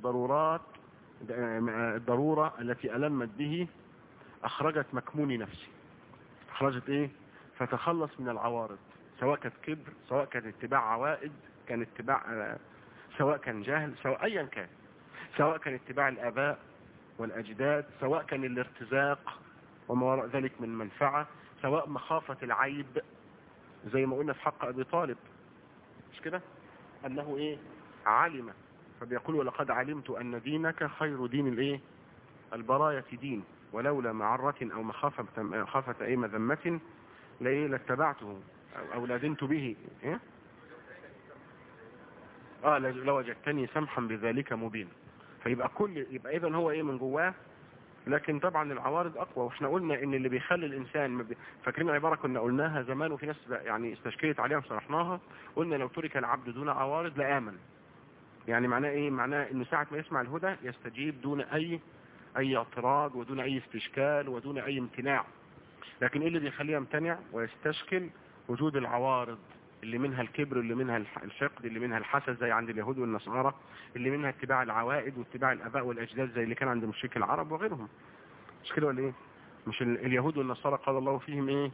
الضرورة التي ألمت به أخرجت مكمون نفسي، أخرجت فتخلص من العوارض، سواء كانت كبر، سواء كانت اتباع عوائد، كان اتباع سواء كان جهل، سواء أيا كان، سواء كان اتباع الآباء والأجداد، سواء كان الارتزاق وما وراء ذلك من منفعة، سواء مخافة العيب زي ما قلنا في حق أبي طالب، مش كده؟ أنه علم، فبيقول ولقد علمت أن دينك خير دين البراية دين، ولولا معرة أو مخافة مذمة لاتبعته أو لدنت به. لو وجدتني سمحا بذلك مبين. فيبقى يبقى اذا هو ايه من جواه، لكن طبعا العوارض اقوى. واحنا قلنا ان اللي بيخلي الانسان فاكرين عبارة كنا قلناها زمان وفي ناس يعني استشكلت عليها وشرحناها، قلنا لو ترك العبد دون عوارض لآمن. يعني معناه ايه؟ معناه انه ساعة ما يسمع الهدى يستجيب دون اي اعتراض ودون اي استشكال ودون اي امتناع. لكن ايه اللي بيخليه يمتنع ويستشكل؟ وجود العوارض، اللي منها الكبر، اللي منها الحقد، اللي منها الحسد زي عند اليهود والنصارى، اللي منها اتباع العوائد واتباع الاباء والاجداد زي اللي كان عند مشرك العرب وغيرهم. مش كده ولا ايه؟ مش اليهود والنصارى قال الله فيهم ايه؟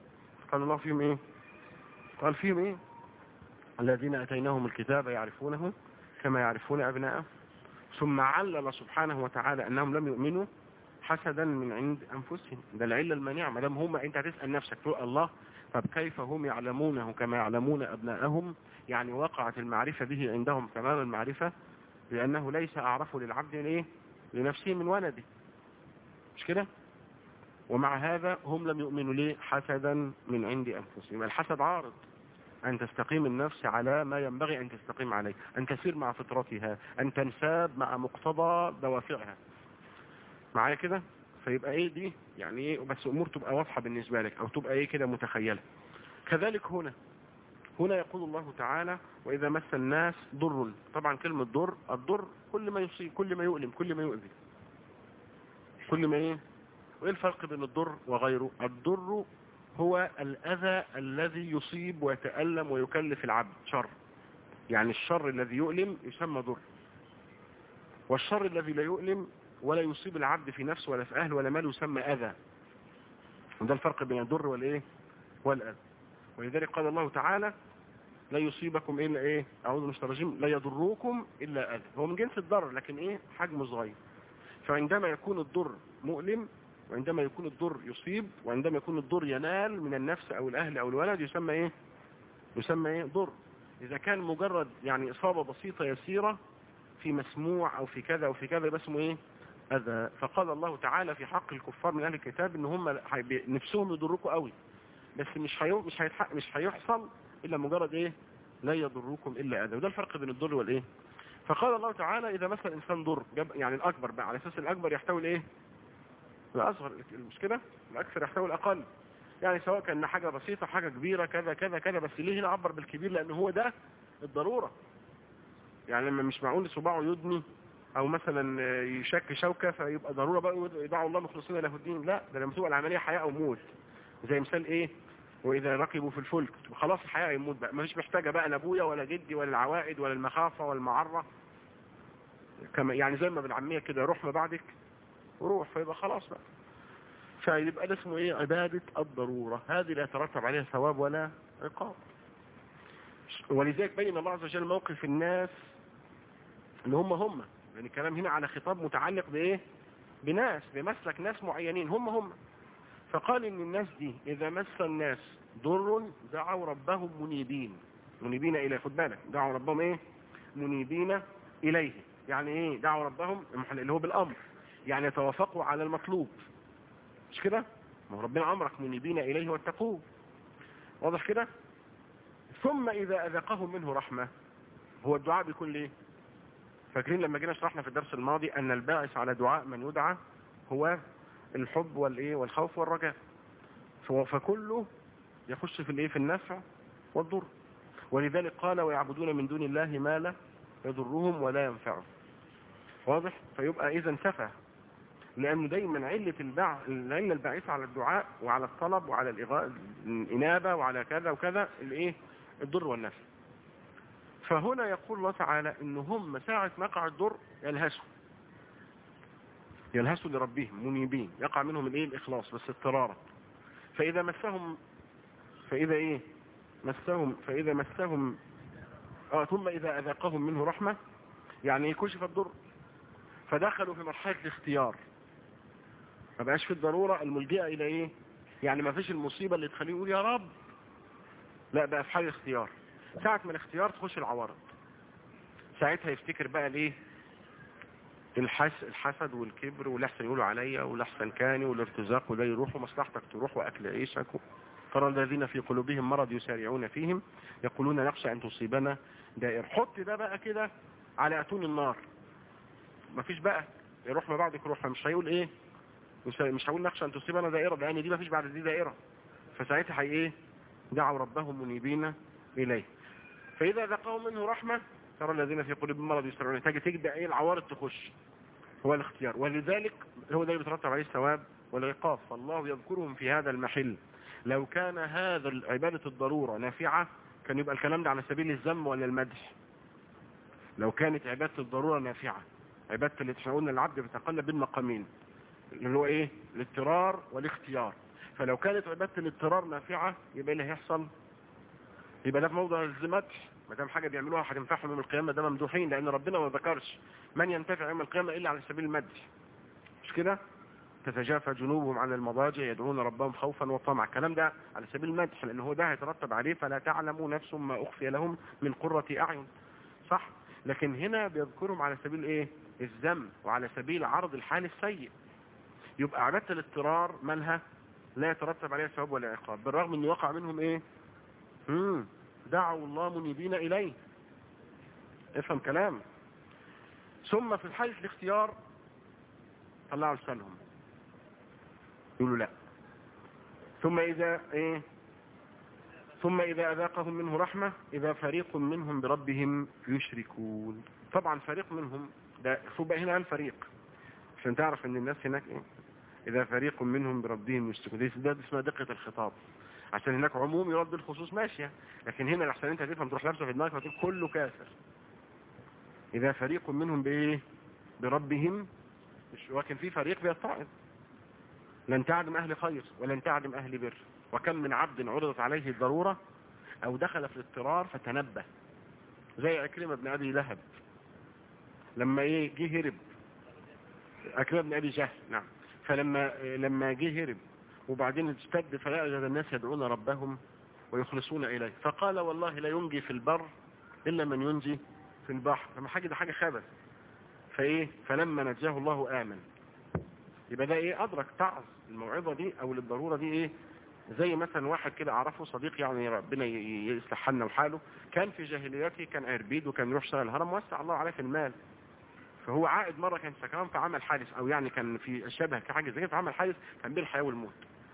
قال فيهم ايه؟ الذين اتيناهم الكتاب يعرفونه كما يعرفون ابناءهم. ثم علل سبحانه وتعالى انهم لم يؤمنوا حسدا من عند انفسهم. ده العله المانعه. ما دام هم، انت هتسال نفسك تقول الله طب كيف هم يعلمونه كما يعلمون ابناءهم؟ يعني وقعت المعرفه به عندهم تمام المعرفه، لانه ليس اعرف للعبد ايه لنفسه من ولده. مش كده؟ ومع هذا هم لم يؤمنوا ليه؟ حسدا من عند انفسهم. الحسد عارض أن تستقيم النفس على ما ينبغي أن تستقيم عليه، أن تسير مع فطرتها، أن تنساب مع مقتضى دوافعها. معايا كده؟ فيبقى ايه دي يعني ايه؟ بس امور تبقى واضحة بالنسبة لك او تبقى ايه كده متخيلة. كذلك هنا يقول الله تعالى واذا مس الناس ضر. طبعا كلمة الضر كل ما يصيب، كل ما يؤلم، كل ما يؤذي، كل ما ايه. وايه الفرق بين الضر وغيره؟ الضر هو الاذى الذي يصيب ويتألم ويكلف العبد شر. يعني الشر الذي يؤلم يسمى ضر، والشر الذي لا يؤلم ولا يصيب العبد في نفسه ولا في اهله ولا ماله يسمى اذى. وده الفرق بين الضر والايه والأذى. ولذلك قال الله تعالى لا يصيبكم إلا إيه؟ أعوذ بالله من الرجيم، لا يضركم إلا أذى. هو من جنس الضرر لكن إيه؟ حجمه صغير. فعندما يكون الضر مؤلم، وعندما يكون الضر يصيب، وعندما يكون الضر ينال من النفس أو الأهل أو الولد يسمى إيه؟ يسمى إيه؟ ضر. إذا كان مجرد يعني إصابة بسيطة يسيرة في مسموع أو في كذا أو في كذا يبقى اسمه إيه؟ أذى. فقال الله تعالى في حق الكفار من أهل الكتاب إن هم نفسهم يضركوا قوي، بس مش هيحصل الا مجرد ايه؟ لا يضركم الا اذى. وده الفرق بين الضر والايه. فقال الله تعالى اذا مثلا الانسان ضر، يعني الاكبر بقى على اساس الاكبر يحتوي الايه؟ الاصغر. مش كده؟ الاكثر يحتوي الاقل. يعني سواء كان حاجه بسيطه حاجه كبيره كذا كذا كذا، بس ليه هنا عبر بالكبير؟ لان هو ده الضروره. يعني لما مش معقول صباعه يدني او مثلا يشك شوكه فيبقى ضروره بقى يدعوا الله مخلصين له الدين. لا، ده لما تبقى العمليه حياه او موت. زي مثال ايه؟ واذا ركبوا في الفلك، خلاص الحياة يموت بقى، مش محتاجة بقى لا ابويا ولا جدي ولا العوائد ولا المخافة ولا المعرة. كما يعني زي ما بالعامية كده روح ما بعدك وروح، فيبقى خلاص بقى. فيبقى ده اسمه ايه؟ عبادة الضرورة. هذه لا يترتب عليها ثواب ولا عقاب. ولذلك بين الله عز وجل موقف الناس ان هم يعني الكلام هنا على خطاب متعلق بايه؟ بناس، بمسلك ناس معينين هم. فقال ان الناس دي اذا مس الناس ضر دعوا ربهم منيبين اليه. خد بالك، دعوا ربهم ايه؟ منيبين اليه. يعني ايه دعوا ربهم؟ اللي هو بالامر، يعني يتوافقوا على المطلوب. مش كده؟ ما هو ربنا امرك منيبين اليه واتقوه. واضح كده؟ ثم اذا اذاقهم منه رحمة. هو الدعاء بيكون ليه؟ فاكرين لما جينا شرحنا في الدرس الماضي ان الباعث على دعاء من يدعى هو الحب والايه والخوف والرجاء. فكله يخش في الايه؟ في النفع والضر. ولذلك قال ويعبدون من دون الله ما لا يضرهم ولا ينفعهم. واضح؟ فيبقى اذا انتفى، لانه دايما العله الباعثه على الدعاء وعلى الطلب وعلى الانابه وعلى كذا وكذا الايه؟ الضر والنفع. فهنا يقول الله تعالى ان هم ساعه ما يقع الضر يلهسوا لربهم منيبين، يقع منهم الايه؟ الاخلاص، بس اضطرارا. فاذا مسهم ثم اذا اذاقهم منه رحمه، يعني كشف الضر فدخلوا في مرحله الاختيار. ما بقاش في الضروره الملجئه الى ايه؟ يعني ما فيش المصيبه اللي تخليه يقول يا رب، لا، بقى في حال الاختيار. ساعه ما الاختيار تخش العوارض، ساعتها يفتكر بقى الايه؟ الحسد والكبر، والاحسن يقولوا عليا، والاحسن كاني، والارتزاق، وده يروح ومصلحتك تروح واكل عيشك ترى الذين في قلوبهم مرض يسارعون فيهم يقولون نخشى أن تصيبنا دائرة. حط ده بقى كده على أتون النار، مفيش بقى يروح ما بعدك روح، مش هيقول ايه، مش هقول نخشى أن تصيبنا دائرة، لأن دي مفيش بعد دي دائرة. فساعتها ايه، دعوا ربهم منيبين إليه. فإذا ذاقهم منه رحمة ترى الذين في قلوبهم مرض يسارعون، تبدأ ايه العوارض تخش، هو الاختيار. ولذلك هو ده اللي بيترتب عليه الثواب والعقاب. فالله يذكرهم في هذا المحل. لو كان هذا عبادة الضرورة نافعة كان يبقى الكلام ده على سبيل الذم ولا المدح. لو كانت عبادة الضرورة نافعة، عبادة اللي قلنا العبد بيتقلب بين مقامين اللي هو ايه، الاضطرار والاختيار. فلو كانت عبادة الاضطرار نافعة يبقى اللي هيحصل، يبقى ده في موضع المدح. ما دام حاجة بيعملوها هتنفعهم يوم القيامة ده ممدوحين، لأن ربنا ما ذكرش من ينتفع يوم القيامة إلا على سبيل المدح. مش كده؟ تتجافى جنوبهم عن المضاجع يدعون ربهم خوفا وطمعا، الكلام ده على سبيل المدح، لأن هو ده هيترتب عليه فلا تعلم نفس ما أخفي لهم من قرة أعين، صح؟ لكن هنا بيذكرهم على سبيل ايه، الذم، وعلى سبيل عرض الحال السيء. يبقى عبادة الاضطرار مالها لا يترتب عليها ثواب ولا عقاب، بالرغم ان وقع منهم ايه، دعوا الله منيبين اليه. افهم كلام. ثم في الحالة الاختيار طلعوا لسانهم يقولوا لا. ثم إذا أذاقهم منه رحمة إذا فريق منهم بربهم يشركون. طبعا فريق منهم ده بقى هنا الفريق عشان تعرف ان الناس هناك ايه، إذا فريق منهم بربهم يشركون، ده اسمها دقة الخطاب، عشان هناك عموم يرد الخصوص ماشية، لكن هنا لحسن انت تفهم تروح لابسه في دماغك فتقول كله كافر. إذا فريق منهم بايه، بربهم، ولكن في فريق بيتعظ. لن تعدم أهل خير ولن تعدم أهل بر، وكم من عبد عرضت عليه الضرورة أو دخل في الاضطرار فتنبه، زي عكرمة بن أبي لهب لما جه هرب، عكرمة بن أبي جهل، نعم. فلما جه هرب وبعدين اشتد فيأجد الناس يدعون ربهم ويخلصون إليه، فقال والله لا ينجي في البر إلا من ينجي في البحر. فما حاجة ده حاجة خبث. فلما نجاه الله آمن. يبقى ده أدرك تعظ الموعظة دي أو الضرورة دي زي مثلا واحد كده أعرفه صديق، يعني ربنا يصلح حالنا وحاله، كان في جاهليته كان عربيد وكان يروح يشتغل الهرم، وسع الله عليه في المال. فهو عائد مرة كان سكران فعمل حادث، او يعني كان في شبه كحاجة زي كده، فعمل حادث كان بين الحياة والموت.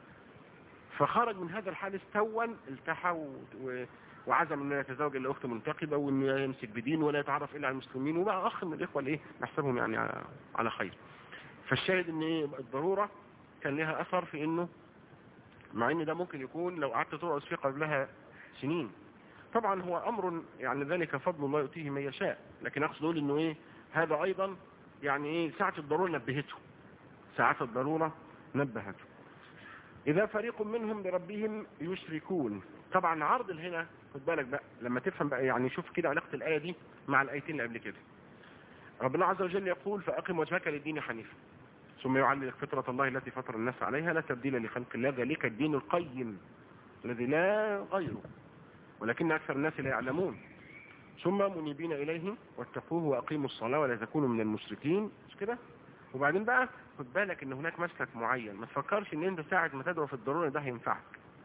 فخرج من هذا الحادث توا التحى وعزم انه يتزوج الا اخت منتقبة، وانه يمسك بدين ولا يتعرف الا على المسلمين، وبقى اخ من الاخوة نحسبهم يعني على خير. فالشاهد ان الضرورة كان لها اثر في انه، مع ان ده ممكن يكون لو قعدت ترقص فيه قبلها سنين. طبعا هو امر يعني ذلك فضل الله يؤتيه من يشاء، لكن اقصد اقول انه هذا ايضا يعني ساعة الضرورة نبهته، ساعة الضرورة نبهته. اذا فريق منهم بربهم يشركون. طبعا عرض هنا خد بالك بقى لما تفهم بقى، يعني شوف كده علاقة الآية دي مع الآيتين اللي قبل كده. ربنا عز وجل يقول فأقم وجهك للدين حنيفا ثم يعلق فطرة الله التي فطر الناس عليها لا تبديل لخلق الله ذلك الدين القيم الذي لا غيره ولكن أكثر الناس لا يعلمون. ثم منيبين إليه واتقوه وأقيموا الصلاة ولا تكونوا من المشركين، مش كده؟ وبعدين بقى خد بالك ان هناك مسلك معين، ما تفكرش ان انت ساعة ما تدعو في الضرورة ده هينفعك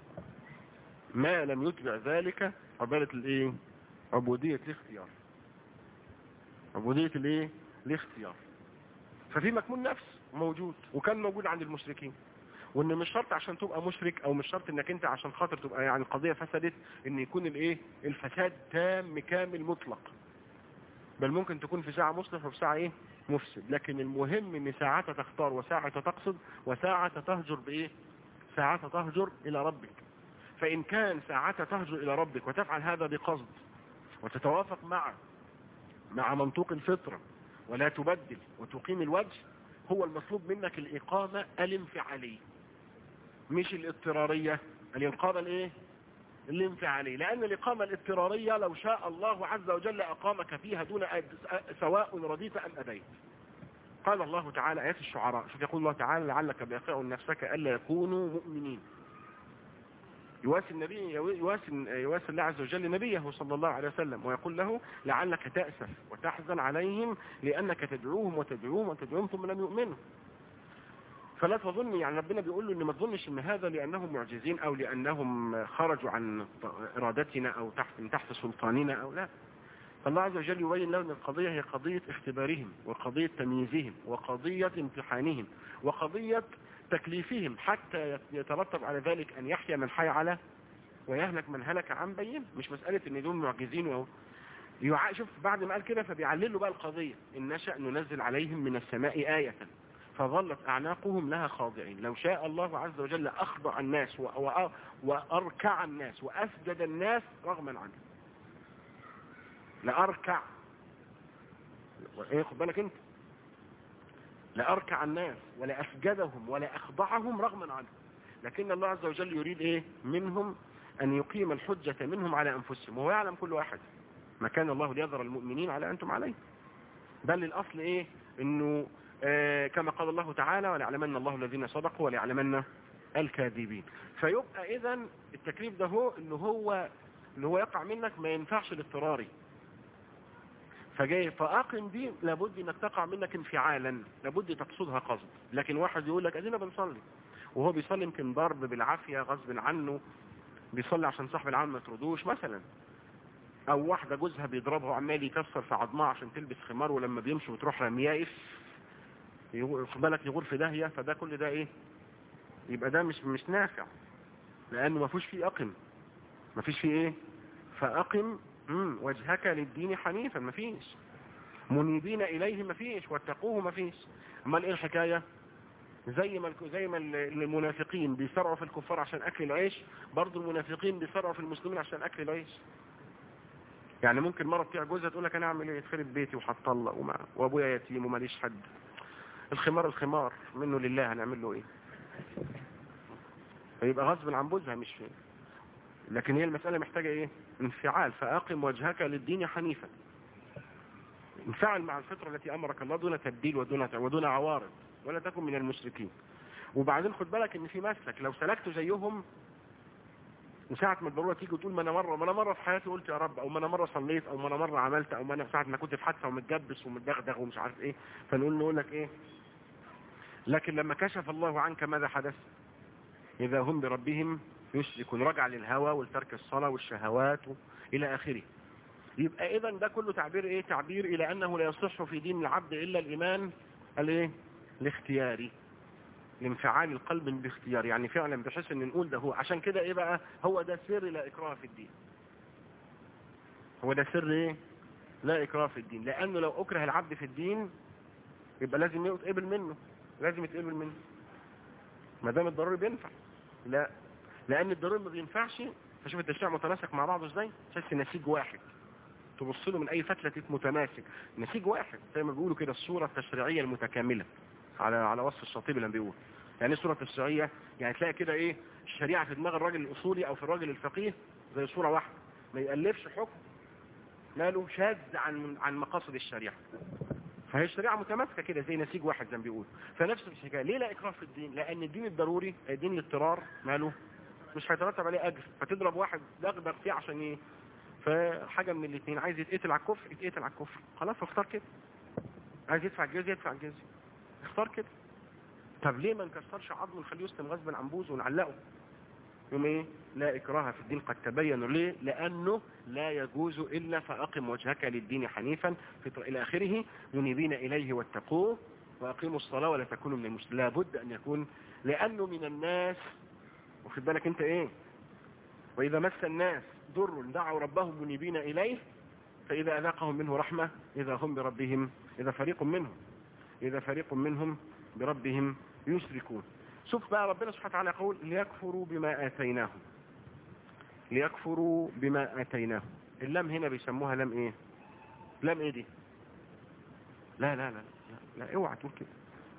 ما لم يتبع ذلك عبادة عبودية الاختيار. عبودية الاختيار. ففي مكمون نفس موجود وكان موجود عند المشركين، وان مش شرط عشان تبقى مشرك او مش شرط انك انت عشان خاطر تبقى يعني القضية فسدت ان يكون الفساد تام كامل مطلق، بل ممكن تكون في ساعة مصلح وفي ساعة مفسد. لكن المهم ان ساعة تختار وساعة تقصد وساعة تهجر ساعة تهجر الى ربك. فان كان ساعة تهجر الى ربك وتفعل هذا بقصد وتتوافق مع منطوق الفطرة ولا تبدل وتقيم الوجه، هو المطلوب منك الإقامة الانفعالية مش الاضطرارية. الإقامة الانفعالية، لأن الإقامة الاضطرارية لو شاء الله عز وجل أقامك فيها دون سواء رضيت أم أبيت. قال الله تعالى آيات الشعراء، شوف يقول الله تعالى لعلك باخع نفسك ألا يكونوا مؤمنين. يواسي الله عز وجل نبيه صلى الله عليه وسلم ويقول له لعلك تأسف وتحزن عليهم لأنك تدعوهم وتدعوهم ثم لم يؤمنوا. فلا تظن يعني ربنا بيقول له ان ما تظنش ان هذا لانهم معجزين او لانهم خرجوا عن ارادتنا او تحت سلطاننا او لا. فالله عز وجل يبين له ان القضية هي قضية اختبارهم وقضية تمييزهم وقضية امتحانهم وقضية تكليفهم، حتى يترتب على ذلك ان يحيى من حي على ويهلك من هلك عن بين. مش مسألة ان دول معجزين شوف بعد ما قال كده فبيعللوا بقى القضية: إن نشأ ننزل عليهم من السماء آية فظلت أعناقهم لها خاضعين. لو شاء الله عز وجل أخضع الناس وأركع الناس وأسجد الناس رغما عنه، لأركع خد بالك انت، لأركع الناس ولا أسجدهم ولا أخضعهم رغما عنه. لكن الله عز وجل يريد ايه منهم؟ أن يقيم الحجة منهم على أنفسهم، وهو يعلم كل واحد ما كان الله ليذر المؤمنين على أنتم عليه. بل الأصل إيه؟ إنه كما قال الله تعالى: وليعلمن الله الذين صدقوا وليعلمن الكاذبين. فيبقى إذا التكليف ده هو اللي هو يقع منك ما ينفعش الاضطراري. فجاي فأقم دي لابد انك تقع منك انفعالا، لابد تقصدها قصد. لكن واحد يقول لك ادينا بنصلي وهو بيصلي يمكن ضرب بالعافية غصب عنه، بيصلي عشان صاحب العام ما تردوش مثلا، او واحدة جوزها بيضربها وعمال يكسر في عظمها عشان تلبس خمار، ولما بيمشي وتروح رمياه خد بالك يغور في داهية. فده كل ده ايه؟ يبقى ده مش نافع، لانه ما فيش فيه اقم، ما فيش فيه ايه؟ فاقم وجهك للدين حنيفا، ما فيش منيبين اليه، ما فيش واتقوه، ما فيش. امال ايه الحكاية؟ زي ما المنافقين بيسرعوا في الكفار عشان اكل العيش، برضو المنافقين بيسرعوا في المسلمين عشان اكل العيش. يعني ممكن مرة بتاع جوزها تقول لك انا اعمل ايه؟ اتخرب بيتي وهتطلق وابويا يتيم وماليش حد، الخمار منه لله، هنعمل له ايه؟ فيبقى غصب عن جوزها مش فيه. لكن هي المسألة محتاجة ايه؟ انفعال. فاقم وجهك للدين حنيفا، انفعل مع الفطرة التي امرك الله دون تبديل ودون عوارض، ولا تكن من المشركين. وبعدين خد بالك ان في مسلك لو سلكت زيهم، وساعة ما الضرورة تيجي وتقول ما انا مرة في حياتي قلت يا رب، او ما انا مرة صليت، او ما انا مرة عملت، او ما انا ساعة ما كنت في حادثة ومتجبس ومتدغدغ ومش عارف ايه، فنقول لك ايه؟ لكن لما كشف الله عنك ماذا حدث؟ اذا هم بربهم يشركون، رجع للهوى والترك الصلاة والشهوات الى اخره. يبقى اذا ده كله تعبير ايه؟ تعبير الى انه لا يصح في دين العبد الا الايمان الايه؟ الاختياري، لانفعال القلب باختيار، يعني فعلا بحيث ان نقول ده هو. عشان كده ايه بقى؟ هو ده سر لا اكراه في الدين. هو ده سر ايه؟ لا اكراه في الدين، لانه لو اكره العبد في الدين يبقى لازم يتقبل منه، لازم يتقبل منه ما دام الضروري بينفع. لا، لان الضروري ما بينفعش. فشوف التشريع متماسك مع بعضه ازاي، تحس نسيج واحد، تبص له من اي فتله متماسك، نسيج واحد زي ما بيقولوا كده، الصوره التشريعيه المتكامله على وصف الشاطبي لما بيقول. يعني الصوره التشريعيه يعني تلاقي كده ايه؟ الشريعه في دماغ الراجل الاصولي او في الراجل الفقيه زي صوره واحده، ما يالفش حكم ماله شاذ عن مقاصد الشريعه. فهي الشريعه متماسكه كده زي نسيج واحد زي ما بيقول. فنفس الحكايه، ليه لا اكراه في الدين؟ لان الدين الضروري، دين الاضطرار، ماله مش هيترتب عليه اجر. فتضرب واحد دغدغ فيه عشان ايه؟ فحاجه من الاثنين، عايز يتقتل على الكفر يتقتل على الكفر، خلاص اختار كده. عايز يدفع الجزيه يدفع الجزيه، اختار كده. طب ليه ما نكسرش عظمه ونخليه يسلم غصبا عن بوز ونعلقه؟ يوم ايه؟ لا اكراه في الدين قد تبين. ليه؟ لانه لا يجوز الا فاقم وجهك للدين حنيفا الى اخره، منيبين اليه واتقوه واقيموا الصلاه ولا تكونوا من المشركين. لابد ان يكون، لانه من الناس، واخد بالك انت ايه؟ واذا مس الناس ضر دعوا ربهم منيبين اليه فاذا اذاقهم منه رحمه اذا هم بربهم اذا فريق منهم بربهم يشركون. شوف بقى ربنا سبحانه وتعالى يقول: ليكفروا بما آتيناهم، ليكفروا بما آتيناهم. اللام هنا بيسموها لام ايه؟ لام ايه دي؟ لا لا لا لا اوعى تقول كده.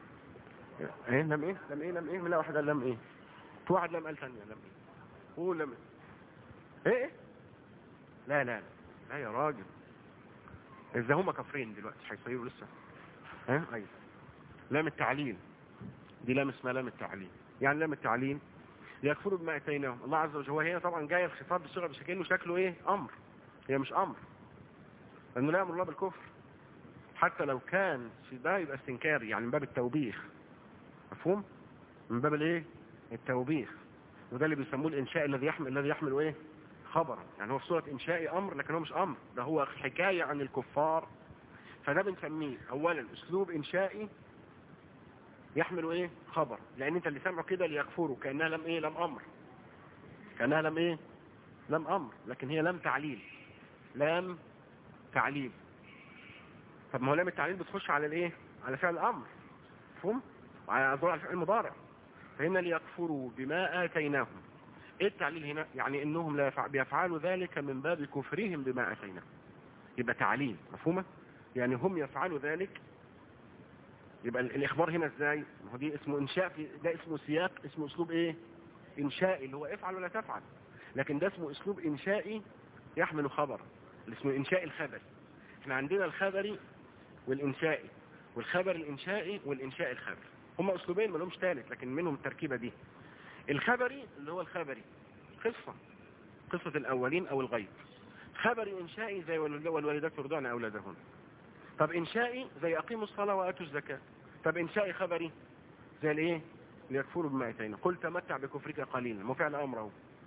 ايه لام ايه؟ لام ايه؟ لام ايه؟ لا واحده لام ايه؟ توعد لام ثانيه لام ايه؟ قول لام ايه؟ لا لا لا يا راجل، اذا هما كفرين دلوقتي هيصيروا لسه. ها ايوه، لام التعليل دي لام اسمها لام التعليل. يعني لام التعليل ليكفروا بما اتيناهم. الله عز وجل هي طبعا جايه الخطاب بصيغه بشكل شكله ايه؟ امر. هي مش امر، لانه لا يامر الله بالكفر. حتى لو كان في ده يبقى استنكاري، يعني من باب التوبيخ، مفهوم؟ من باب الايه؟ التوبيخ. وده اللي بيسموه الانشاء الذي يحمل ايه؟ خبرا. يعني هو في صورة انشائي امر، لكن هو مش امر، ده هو حكاية عن الكفار. فده بنسميه اولا اسلوب انشائي يحمل ايه؟ خبر. لان انت اللي سامعه كده ليكفروا كأنها لم ايه؟ لم امر. كأنها لم ايه؟ لم امر، لكن هي لم تعليل. لام تعليل. طب ما هو لام التعليل بتخش على الايه؟ على فعل الامر، مفهوم؟ وعلى الفعل المضارع. فهنا ليكفروا بما آتيناهم. ايه التعليل هنا؟ يعني انهم لا بيفعلوا ذلك من باب كفرهم بما آتيناهم. يبقى تعليل، مفهومة؟ يعني هم يفعلوا ذلك. يبقى الاخبار هنا ازاي؟ ما هو دي اسمه انشاء، ده اسمه سياق، اسمه اسلوب ايه؟ انشائي، اللي هو افعل ولا تفعل. لكن ده اسمه اسلوب انشائي يحمل خبر، اللي اسمه انشاء الخبري. احنا عندنا الخبري والانشائي، والخبر الانشائي والانشاء الخبري. هما اسلوبين ما لهمش ثالث، لكن منهم التركيبه دي. الخبري اللي هو الخبري قصة الاولين او الغيب. خبري انشائي زي والوالدات يرضعن اولادهن. طب انشائي زي اقيموا الصلاة واتوا الزكاة. طب انشائي خبري زي الايه؟ ليكفروا بما اتينا. قل تمتع بكفرك قليلا. مو فعل امره،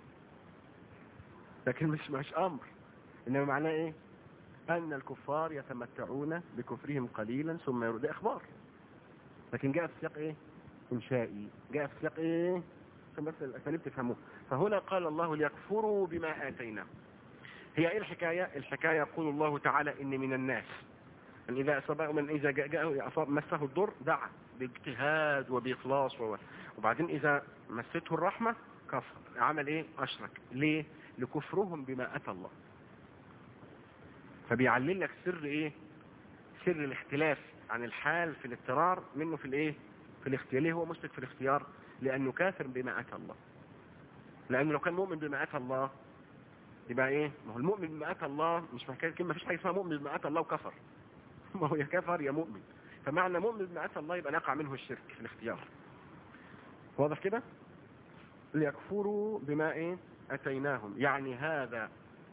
لكن مش امر، انما معناه ايه؟ ان الكفار يتمتعون بكفرهم قليلا ثم يرد. ده اخبار، لكن جاء في سياق ايه؟ انشائي. جاء في سياق ايه؟ عشان بس الاساليب تفهموه. فهنا قال الله ليكفروا بما اتيناهم. هي ايه الحكاية؟ الحكاية يقول الله تعالى ان من الناس ان اذا اصابه من اذا جاء مسه الضر دعا باجتهاد وبإخلاص وبعدين اذا مسته الرحمة كفر. عمل ايه؟ اشرك. ليه؟ لكفرهم بما اتى الله. فبيعلل لك سر ايه؟ سر الاختلاف عن الحال في الاضطرار منه في الايه؟ في الاختيار. ليه هو مشرك في الاختيار؟ لانه كافر بما اتى الله. لانه لو كان مؤمن بما اتى الله يبقى ايه؟ ما هو المؤمن بما اتى الله مش محتاج كلمه، مفيش حاجه اسمها مؤمن بما اتى الله وكفر. ما هو يا كفر يا مؤمن. فمعنى مؤمن بما اتى الله يبقى نقع منه الشرك في الاختيار. واضح كده؟ ليكفروا بما ايه؟ اتيناهم. يعني هذا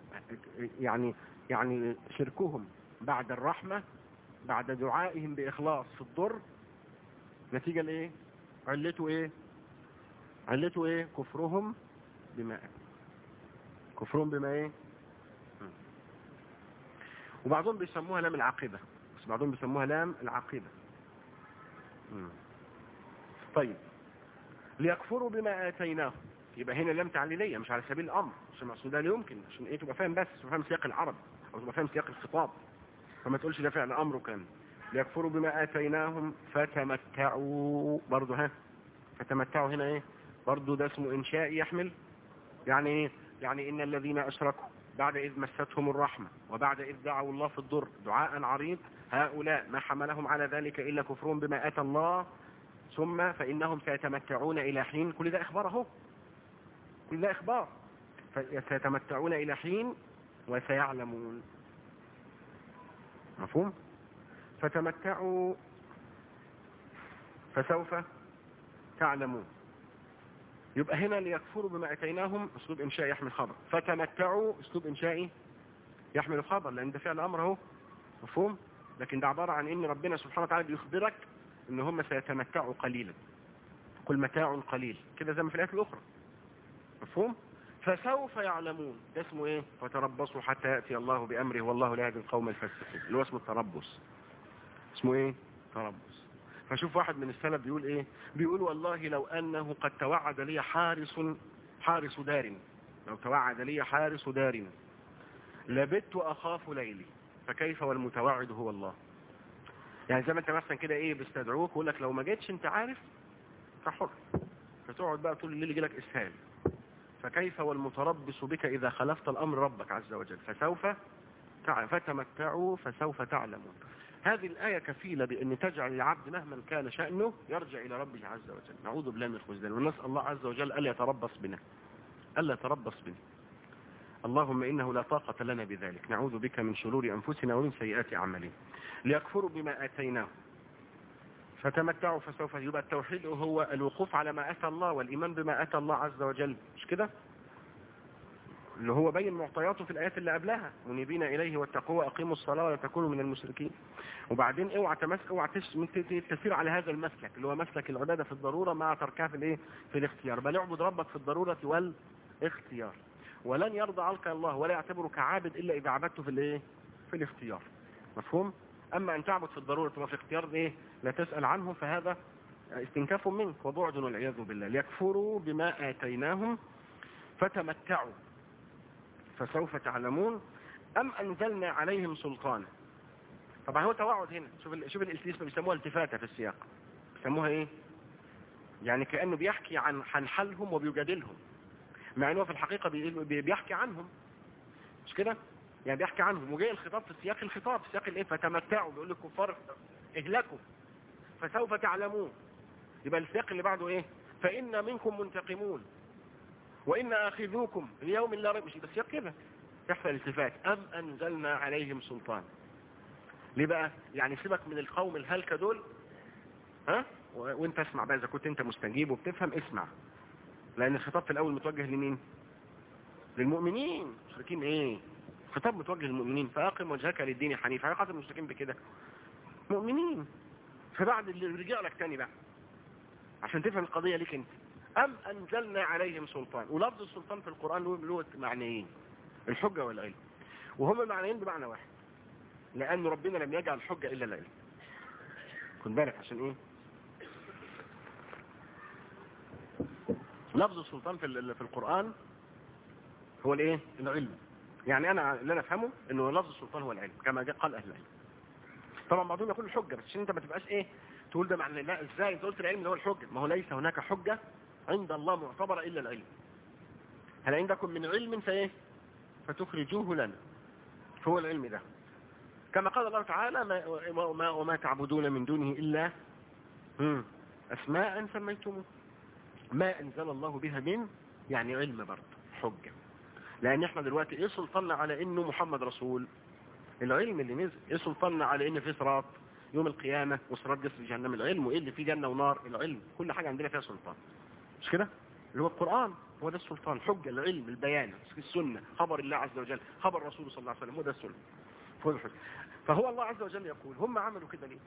يعني شركهم بعد الرحمه، بعد دعائهم بإخلاص في الضر، نتيجة لإيه؟ علته إيه؟ علته إيه؟ كفرهم بما كفرهم بما إيه؟ وبعضهم بيسموها لام العاقبة، بس بعضهم بيسموها لام العاقبة. طيب ليكفروا بما آتيناهم، يبقى هنا لام تعليلية مش على سبيل الأمر، عشان المقصود ده لا يمكن، عشان إيه؟ تبقى فاهم، بس تبقى فاهم سياق العرب أو تبقى فاهم سياق الخطاب، فما تقولش ده فعل أمر كان. ليكفروا بما آتيناهم فتمتعوا. برضو فتمتعوا هنا ايه؟ برضو ده اسمه انشاء يحمل. يعني ايه؟ يعني ان الذين اشركوا بعد اذ مستهم الرحمة وبعد اذ دعوا الله في الضر دعاء عريض، هؤلاء ما حملهم على ذلك الا كفرهم بما اتى الله، ثم فانهم سيتمتعون الى حين. كل ده اخبار اهو، كل ده اخبار. سيتمتعون الى حين وسيعلمون. مفهوم؟ فتمتعوا فسوف تعلمون. يبقى هنا ليكفروا بما اتيناهم اسلوب انشائي يحمل خبر، فتمتعوا اسلوب انشائي يحمل الخبر، لان ده فعل امر اهو. مفهوم؟ لكن ده عباره عن ان ربنا سبحانه وتعالى بيخبرك ان هم سيتمتعوا قليلا. قل متاع قليل كده زي ما في الايات الاخرى. مفهوم؟ فسوف يعلمون. ده اسمه ايه؟ فتربصوا حتى ياتي الله بامره والله لا يهدي القوم الفاسقين، اللي هو اسمه التربص. اسمه ايه؟ تربص. فشوف واحد من السلف بيقول ايه؟ بيقول والله لو انه قد توعد لي حارس دار، لو توعد لي حارس دار لبت اخاف ليلي، فكيف والمتوعد هو الله. يعني زي ما انت مثلا كده ايه بيستدعوك ويقول لك لو ما جيتش انت عارف فحر، فتقعد بقى طول الليل يجي لك اسهال. فكيف والمتربص بك اذا خلفت الامر ربك عز وجل. فتمتعوا فسوف تعلمون. هذه الآية كفيلة بأن تجعل العبد مهما كان شأنه يرجع إلى ربه عز وجل. نعوذ بالله من الخذلان، ونسأل الله عز وجل ألا يتربص بنا، ألا يتربص بنا. اللهم إنه لا طاقة لنا بذلك. نعوذ بك من شرور أنفسنا ومن سيئات أعمالنا. ليكفروا بما آتيناه فتمتعوا فسوف. يبقى التوحيد هو الوقوف على ما أتى الله والإيمان بما أتى الله عز وجل، مش كده؟ اللي هو بين معطياته في الآيات اللي قبلها، منيبين إليه واتقوه وأقيموا الصلاة ولا تكونوا من المشركين. وبعدين اوعى تسير على هذا المسلك اللي هو مسلك العبادة في الضرورة مع تركها في الايه، في الاختيار. بل اعبد ربك في الضرورة والاختيار، ولن يرضى عنك الله ولا يعتبرك عابد إلا إذا عبدته في الايه، في الاختيار. مفهوم؟ أما أن تعبد في الضرورة وفي اختيار ايه لا تسأل عنه، فهذا استنكاف منك وبعد والعياذ بالله. ليكفروا بما آتيناهم فتمتعوا فسوف تعلمون أم أنزلنا عليهم سلطانا. طبعا هو توعد هنا. شوف الالتفات بيسموها التفاتة في السياق، بيسموها ايه، يعني كأنه بيحكي عن حالهم وبيجادلهم، مع انه في الحقيقة بيحكي عنهم، مش كده؟ يعني بيحكي عنهم وجاي الخطاب في سياق الخطاب، في سياق الايه، فتمتعوا، بيقول للكفار اهلكوا فسوف تعلمون. يبقى السياق اللي بعده ايه، فإن منكم منتقمون وإن آخذوكم اليوم لا ريب. مش بس سياق كده يحصل التفات. أم أنزلنا عليهم سلطان. ليه بقى؟ يعني سيبك من القوم الهلكة دول، ها، وانت اسمع بقى، اذا كنت انت مستجيب وبتفهم اسمع، لان الخطاب في الاول متوجه لمين؟ للمؤمنين. مشركين ايه؟ خطاب متوجه للمؤمنين، فاقم وجهك للدين حنيفا. هيقاتل المشركين بكده مؤمنين. فبعد اللي رجع لك تاني بقى عشان تفهم القضية ليك انت. ام انزلنا عليهم سلطان. ولفظ السلطان في القرآن له معنيين، الحجة والعلم، وهم معنيين بمعنى واحد، لان ربنا لم يجعل الحجة الا العلم. خد بالك عشان ايه، لفظ السلطان في القرآن هو الايه، العلم. يعني انا اللي انا افهمه انه لفظ السلطان هو العلم كما قال اهل العلم. طبعا بعضهم يقول الحجة، بس عشان انت ما تبقاش ايه تقول ده معنى لا ازاي انت قلت العلم اللي هو الحجة. ما هو ليس هناك حجة عند الله معتبرة الا العلم. هل عندكم من علم فايه فتخرجوه لنا، فهو العلم ده. كما قال الله تعالى وما تعبدون من دونه الا اسماء سميتموه ما انزل الله بها من، يعني علم برضه حجة. لان احنا دلوقتي ايه سلطاننا على انه محمد رسول؟ العلم اللي نزل. ايه سلطاننا على ان في صراط يوم القيامة وصراط جسر جهنم؟ العلم. وايه اللي في جنة ونار؟ العلم. كل حاجة عندنا فيها سلطان، مش كده؟ اللي هو القرآن هو ده السلطان، حجة، العلم، البيان، السنة، خبر الله عز وجل، خبر رسوله صلى الله عليه وسلم، هو ده السنة، هو ده الحجة. فهو الله عز وجل يقول هم عملوا كده ليه؟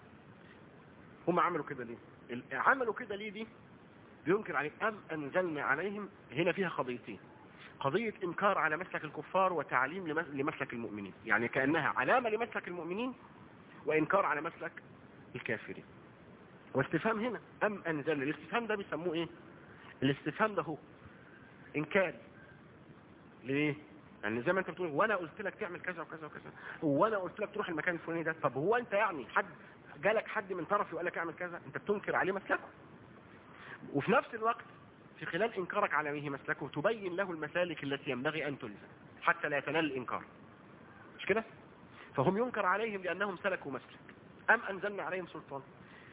هم عملوا كده ليه؟ عملوا كده ليه دي بينكر عليهم. أم أنزلنا عليهم هنا فيها قضيتين، قضية إنكار على مسلك الكفار وتعليم لمسلك المؤمنين، يعني كأنها علامة لمسلك المؤمنين وإنكار على مسلك الكافرين. واستفهام هنا أم أنزلنا، الاستفهام ده بيسموه إيه؟ الاستفهام ده هو إنكار. ليه؟ يعني زي ما أنت بتقول وأنا قلت لك تعمل كذا وكذا وكذا، وأنا قلت لك تروح المكان الفلاني ده. طب هو أنت يعني جالك حد من طرفي وقال لك اعمل كذا؟ أنت بتنكر عليه مسلكه، وفي نفس الوقت في خلال إنكارك عليه مسلكه تبين له المسالك التي ينبغي أن تلزم حتى لا يتنال الإنكار، مش كده؟ فهم ينكر عليهم لأنهم سلكوا مسلك. أم أنزلنا عليهم سلطان،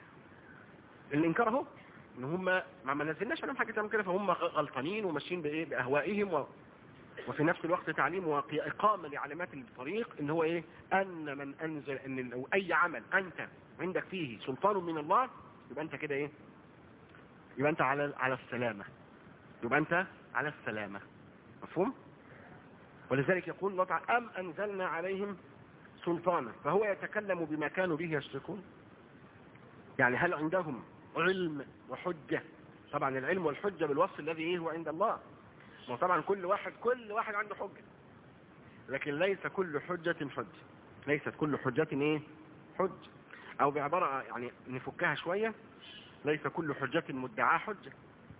الإنكار هو إن هم ما نزلناش عليهم حاجة تعمل كده، فهم غلطانين وماشيين بأهوائهم وفي نفس الوقت تعليم وإقامة لعلامات الطريق إن هو إيه، أن من أنزل إن لو أي عمل أنت عندك فيه سلطان من الله يبقى أنت كده إيه، يبقى أنت على السلامة، يبقى أنت على السلامة. مفهوم؟ ولذلك يقول الله تعالى أم أنزلنا عليهم سلطانا، فهو يتكلم بما كانوا به يشركون. يعني هل عندهم علم وحجة؟ طبعا العلم والحجة بالوصف الذي ايه هو عند الله. وطبعا كل واحد عنده حجة، لكن ليس كل حجة حجة، ليست كل حجة ايه حجة، او بعبارة يعني نفكها شوية، ليس كل حجة مدعاة حجة.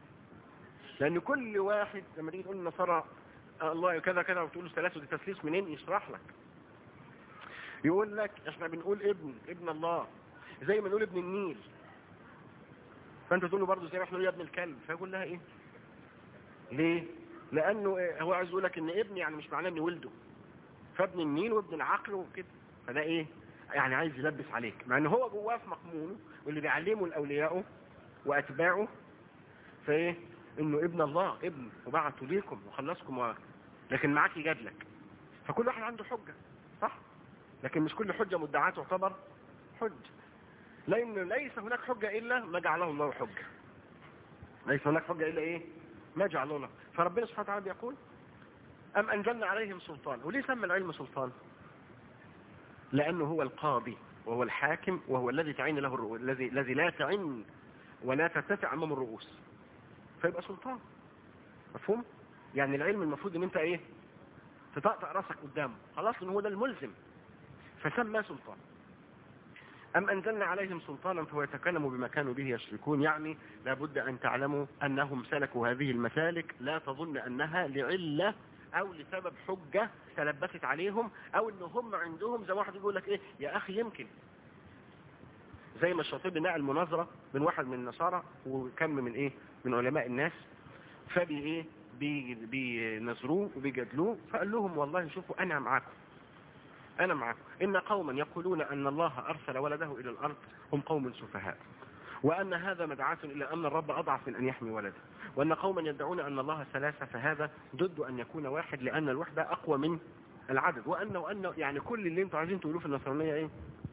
لان كل واحد لما تيجي تقول النصارى الله كذا كذا وتقول له ثلاثة دي تثليث منين، يشرح لك، يقول لك احنا بنقول ابن الله زي ما نقول ابن النيل، فانت تقول له برضه زي ما احنا نقول يا ابن الكلب، فيقول لها ايه؟ ليه؟ لانه هو عايز يقول لك ان ابن يعني مش معناه ان ولده، فابن النيل وابن العقل وكده، فده ايه يعني عايز يلبس عليك، مع ان هو جواه في مقمونه واللي بيعلمه الاولياء واتباعه فايه انه ابن الله، ابن وبعثه ليكم وخلصكم لكن معاك يجادلك. فكل واحد عنده حجة صح، لكن مش كل حجة مدعاة تعتبر حجة، لأن ليس هناك حجة إلا ما جعله الله حجة، ليس هناك حجة إلا إيه ما جعله الله. فربنا سبحانه وتعالى بيقول أم أنزلنا عليهم سلطان. وليه سمى العلم سلطان؟ لأنه هو القاضي وهو الحاكم وهو الذي تعين له الرؤوس، الذي لا تعين ولا ترتفع أمام الرؤوس، فيبقى سلطان. مفهوم؟ يعني العلم المفروض ان انت ايه، تطقطق راسك قدامه، خلاص ان هو ده الملزم، فسمى سلطان. أم أنزلنا عليهم سلطانا فهو يتكلم بما كانوا به يشركون. يعني لابد أن تعلموا أنهم سلكوا هذه المسالك، لا تظن أنها لعلة أو لسبب حجة تلبست عليهم، أو أن هم عندهم زي واحد يقول لك إيه يا أخي يمكن، زي ما الشاطبي نقل مناظرة من واحد من النصارى وكم من إيه من علماء الناس، فبي إيه بينظروه وبيجادلوه، فقال لهم والله شوفوا أنا معاكم، أنا معكم، إن قوما يقولون أن الله أرسل ولده إلى الأرض هم قوم سفهاء، وأن هذا مدعاة إلى أن الرب أضعف من أن يحمي ولده، وأن قوما يدعون أن الله ثلاثة فهذا ضد أن يكون واحد لأن الوحدة أقوى من العدد، وأن يعني كل اللي انتوا عايزين تقولوه في النصرانية إيه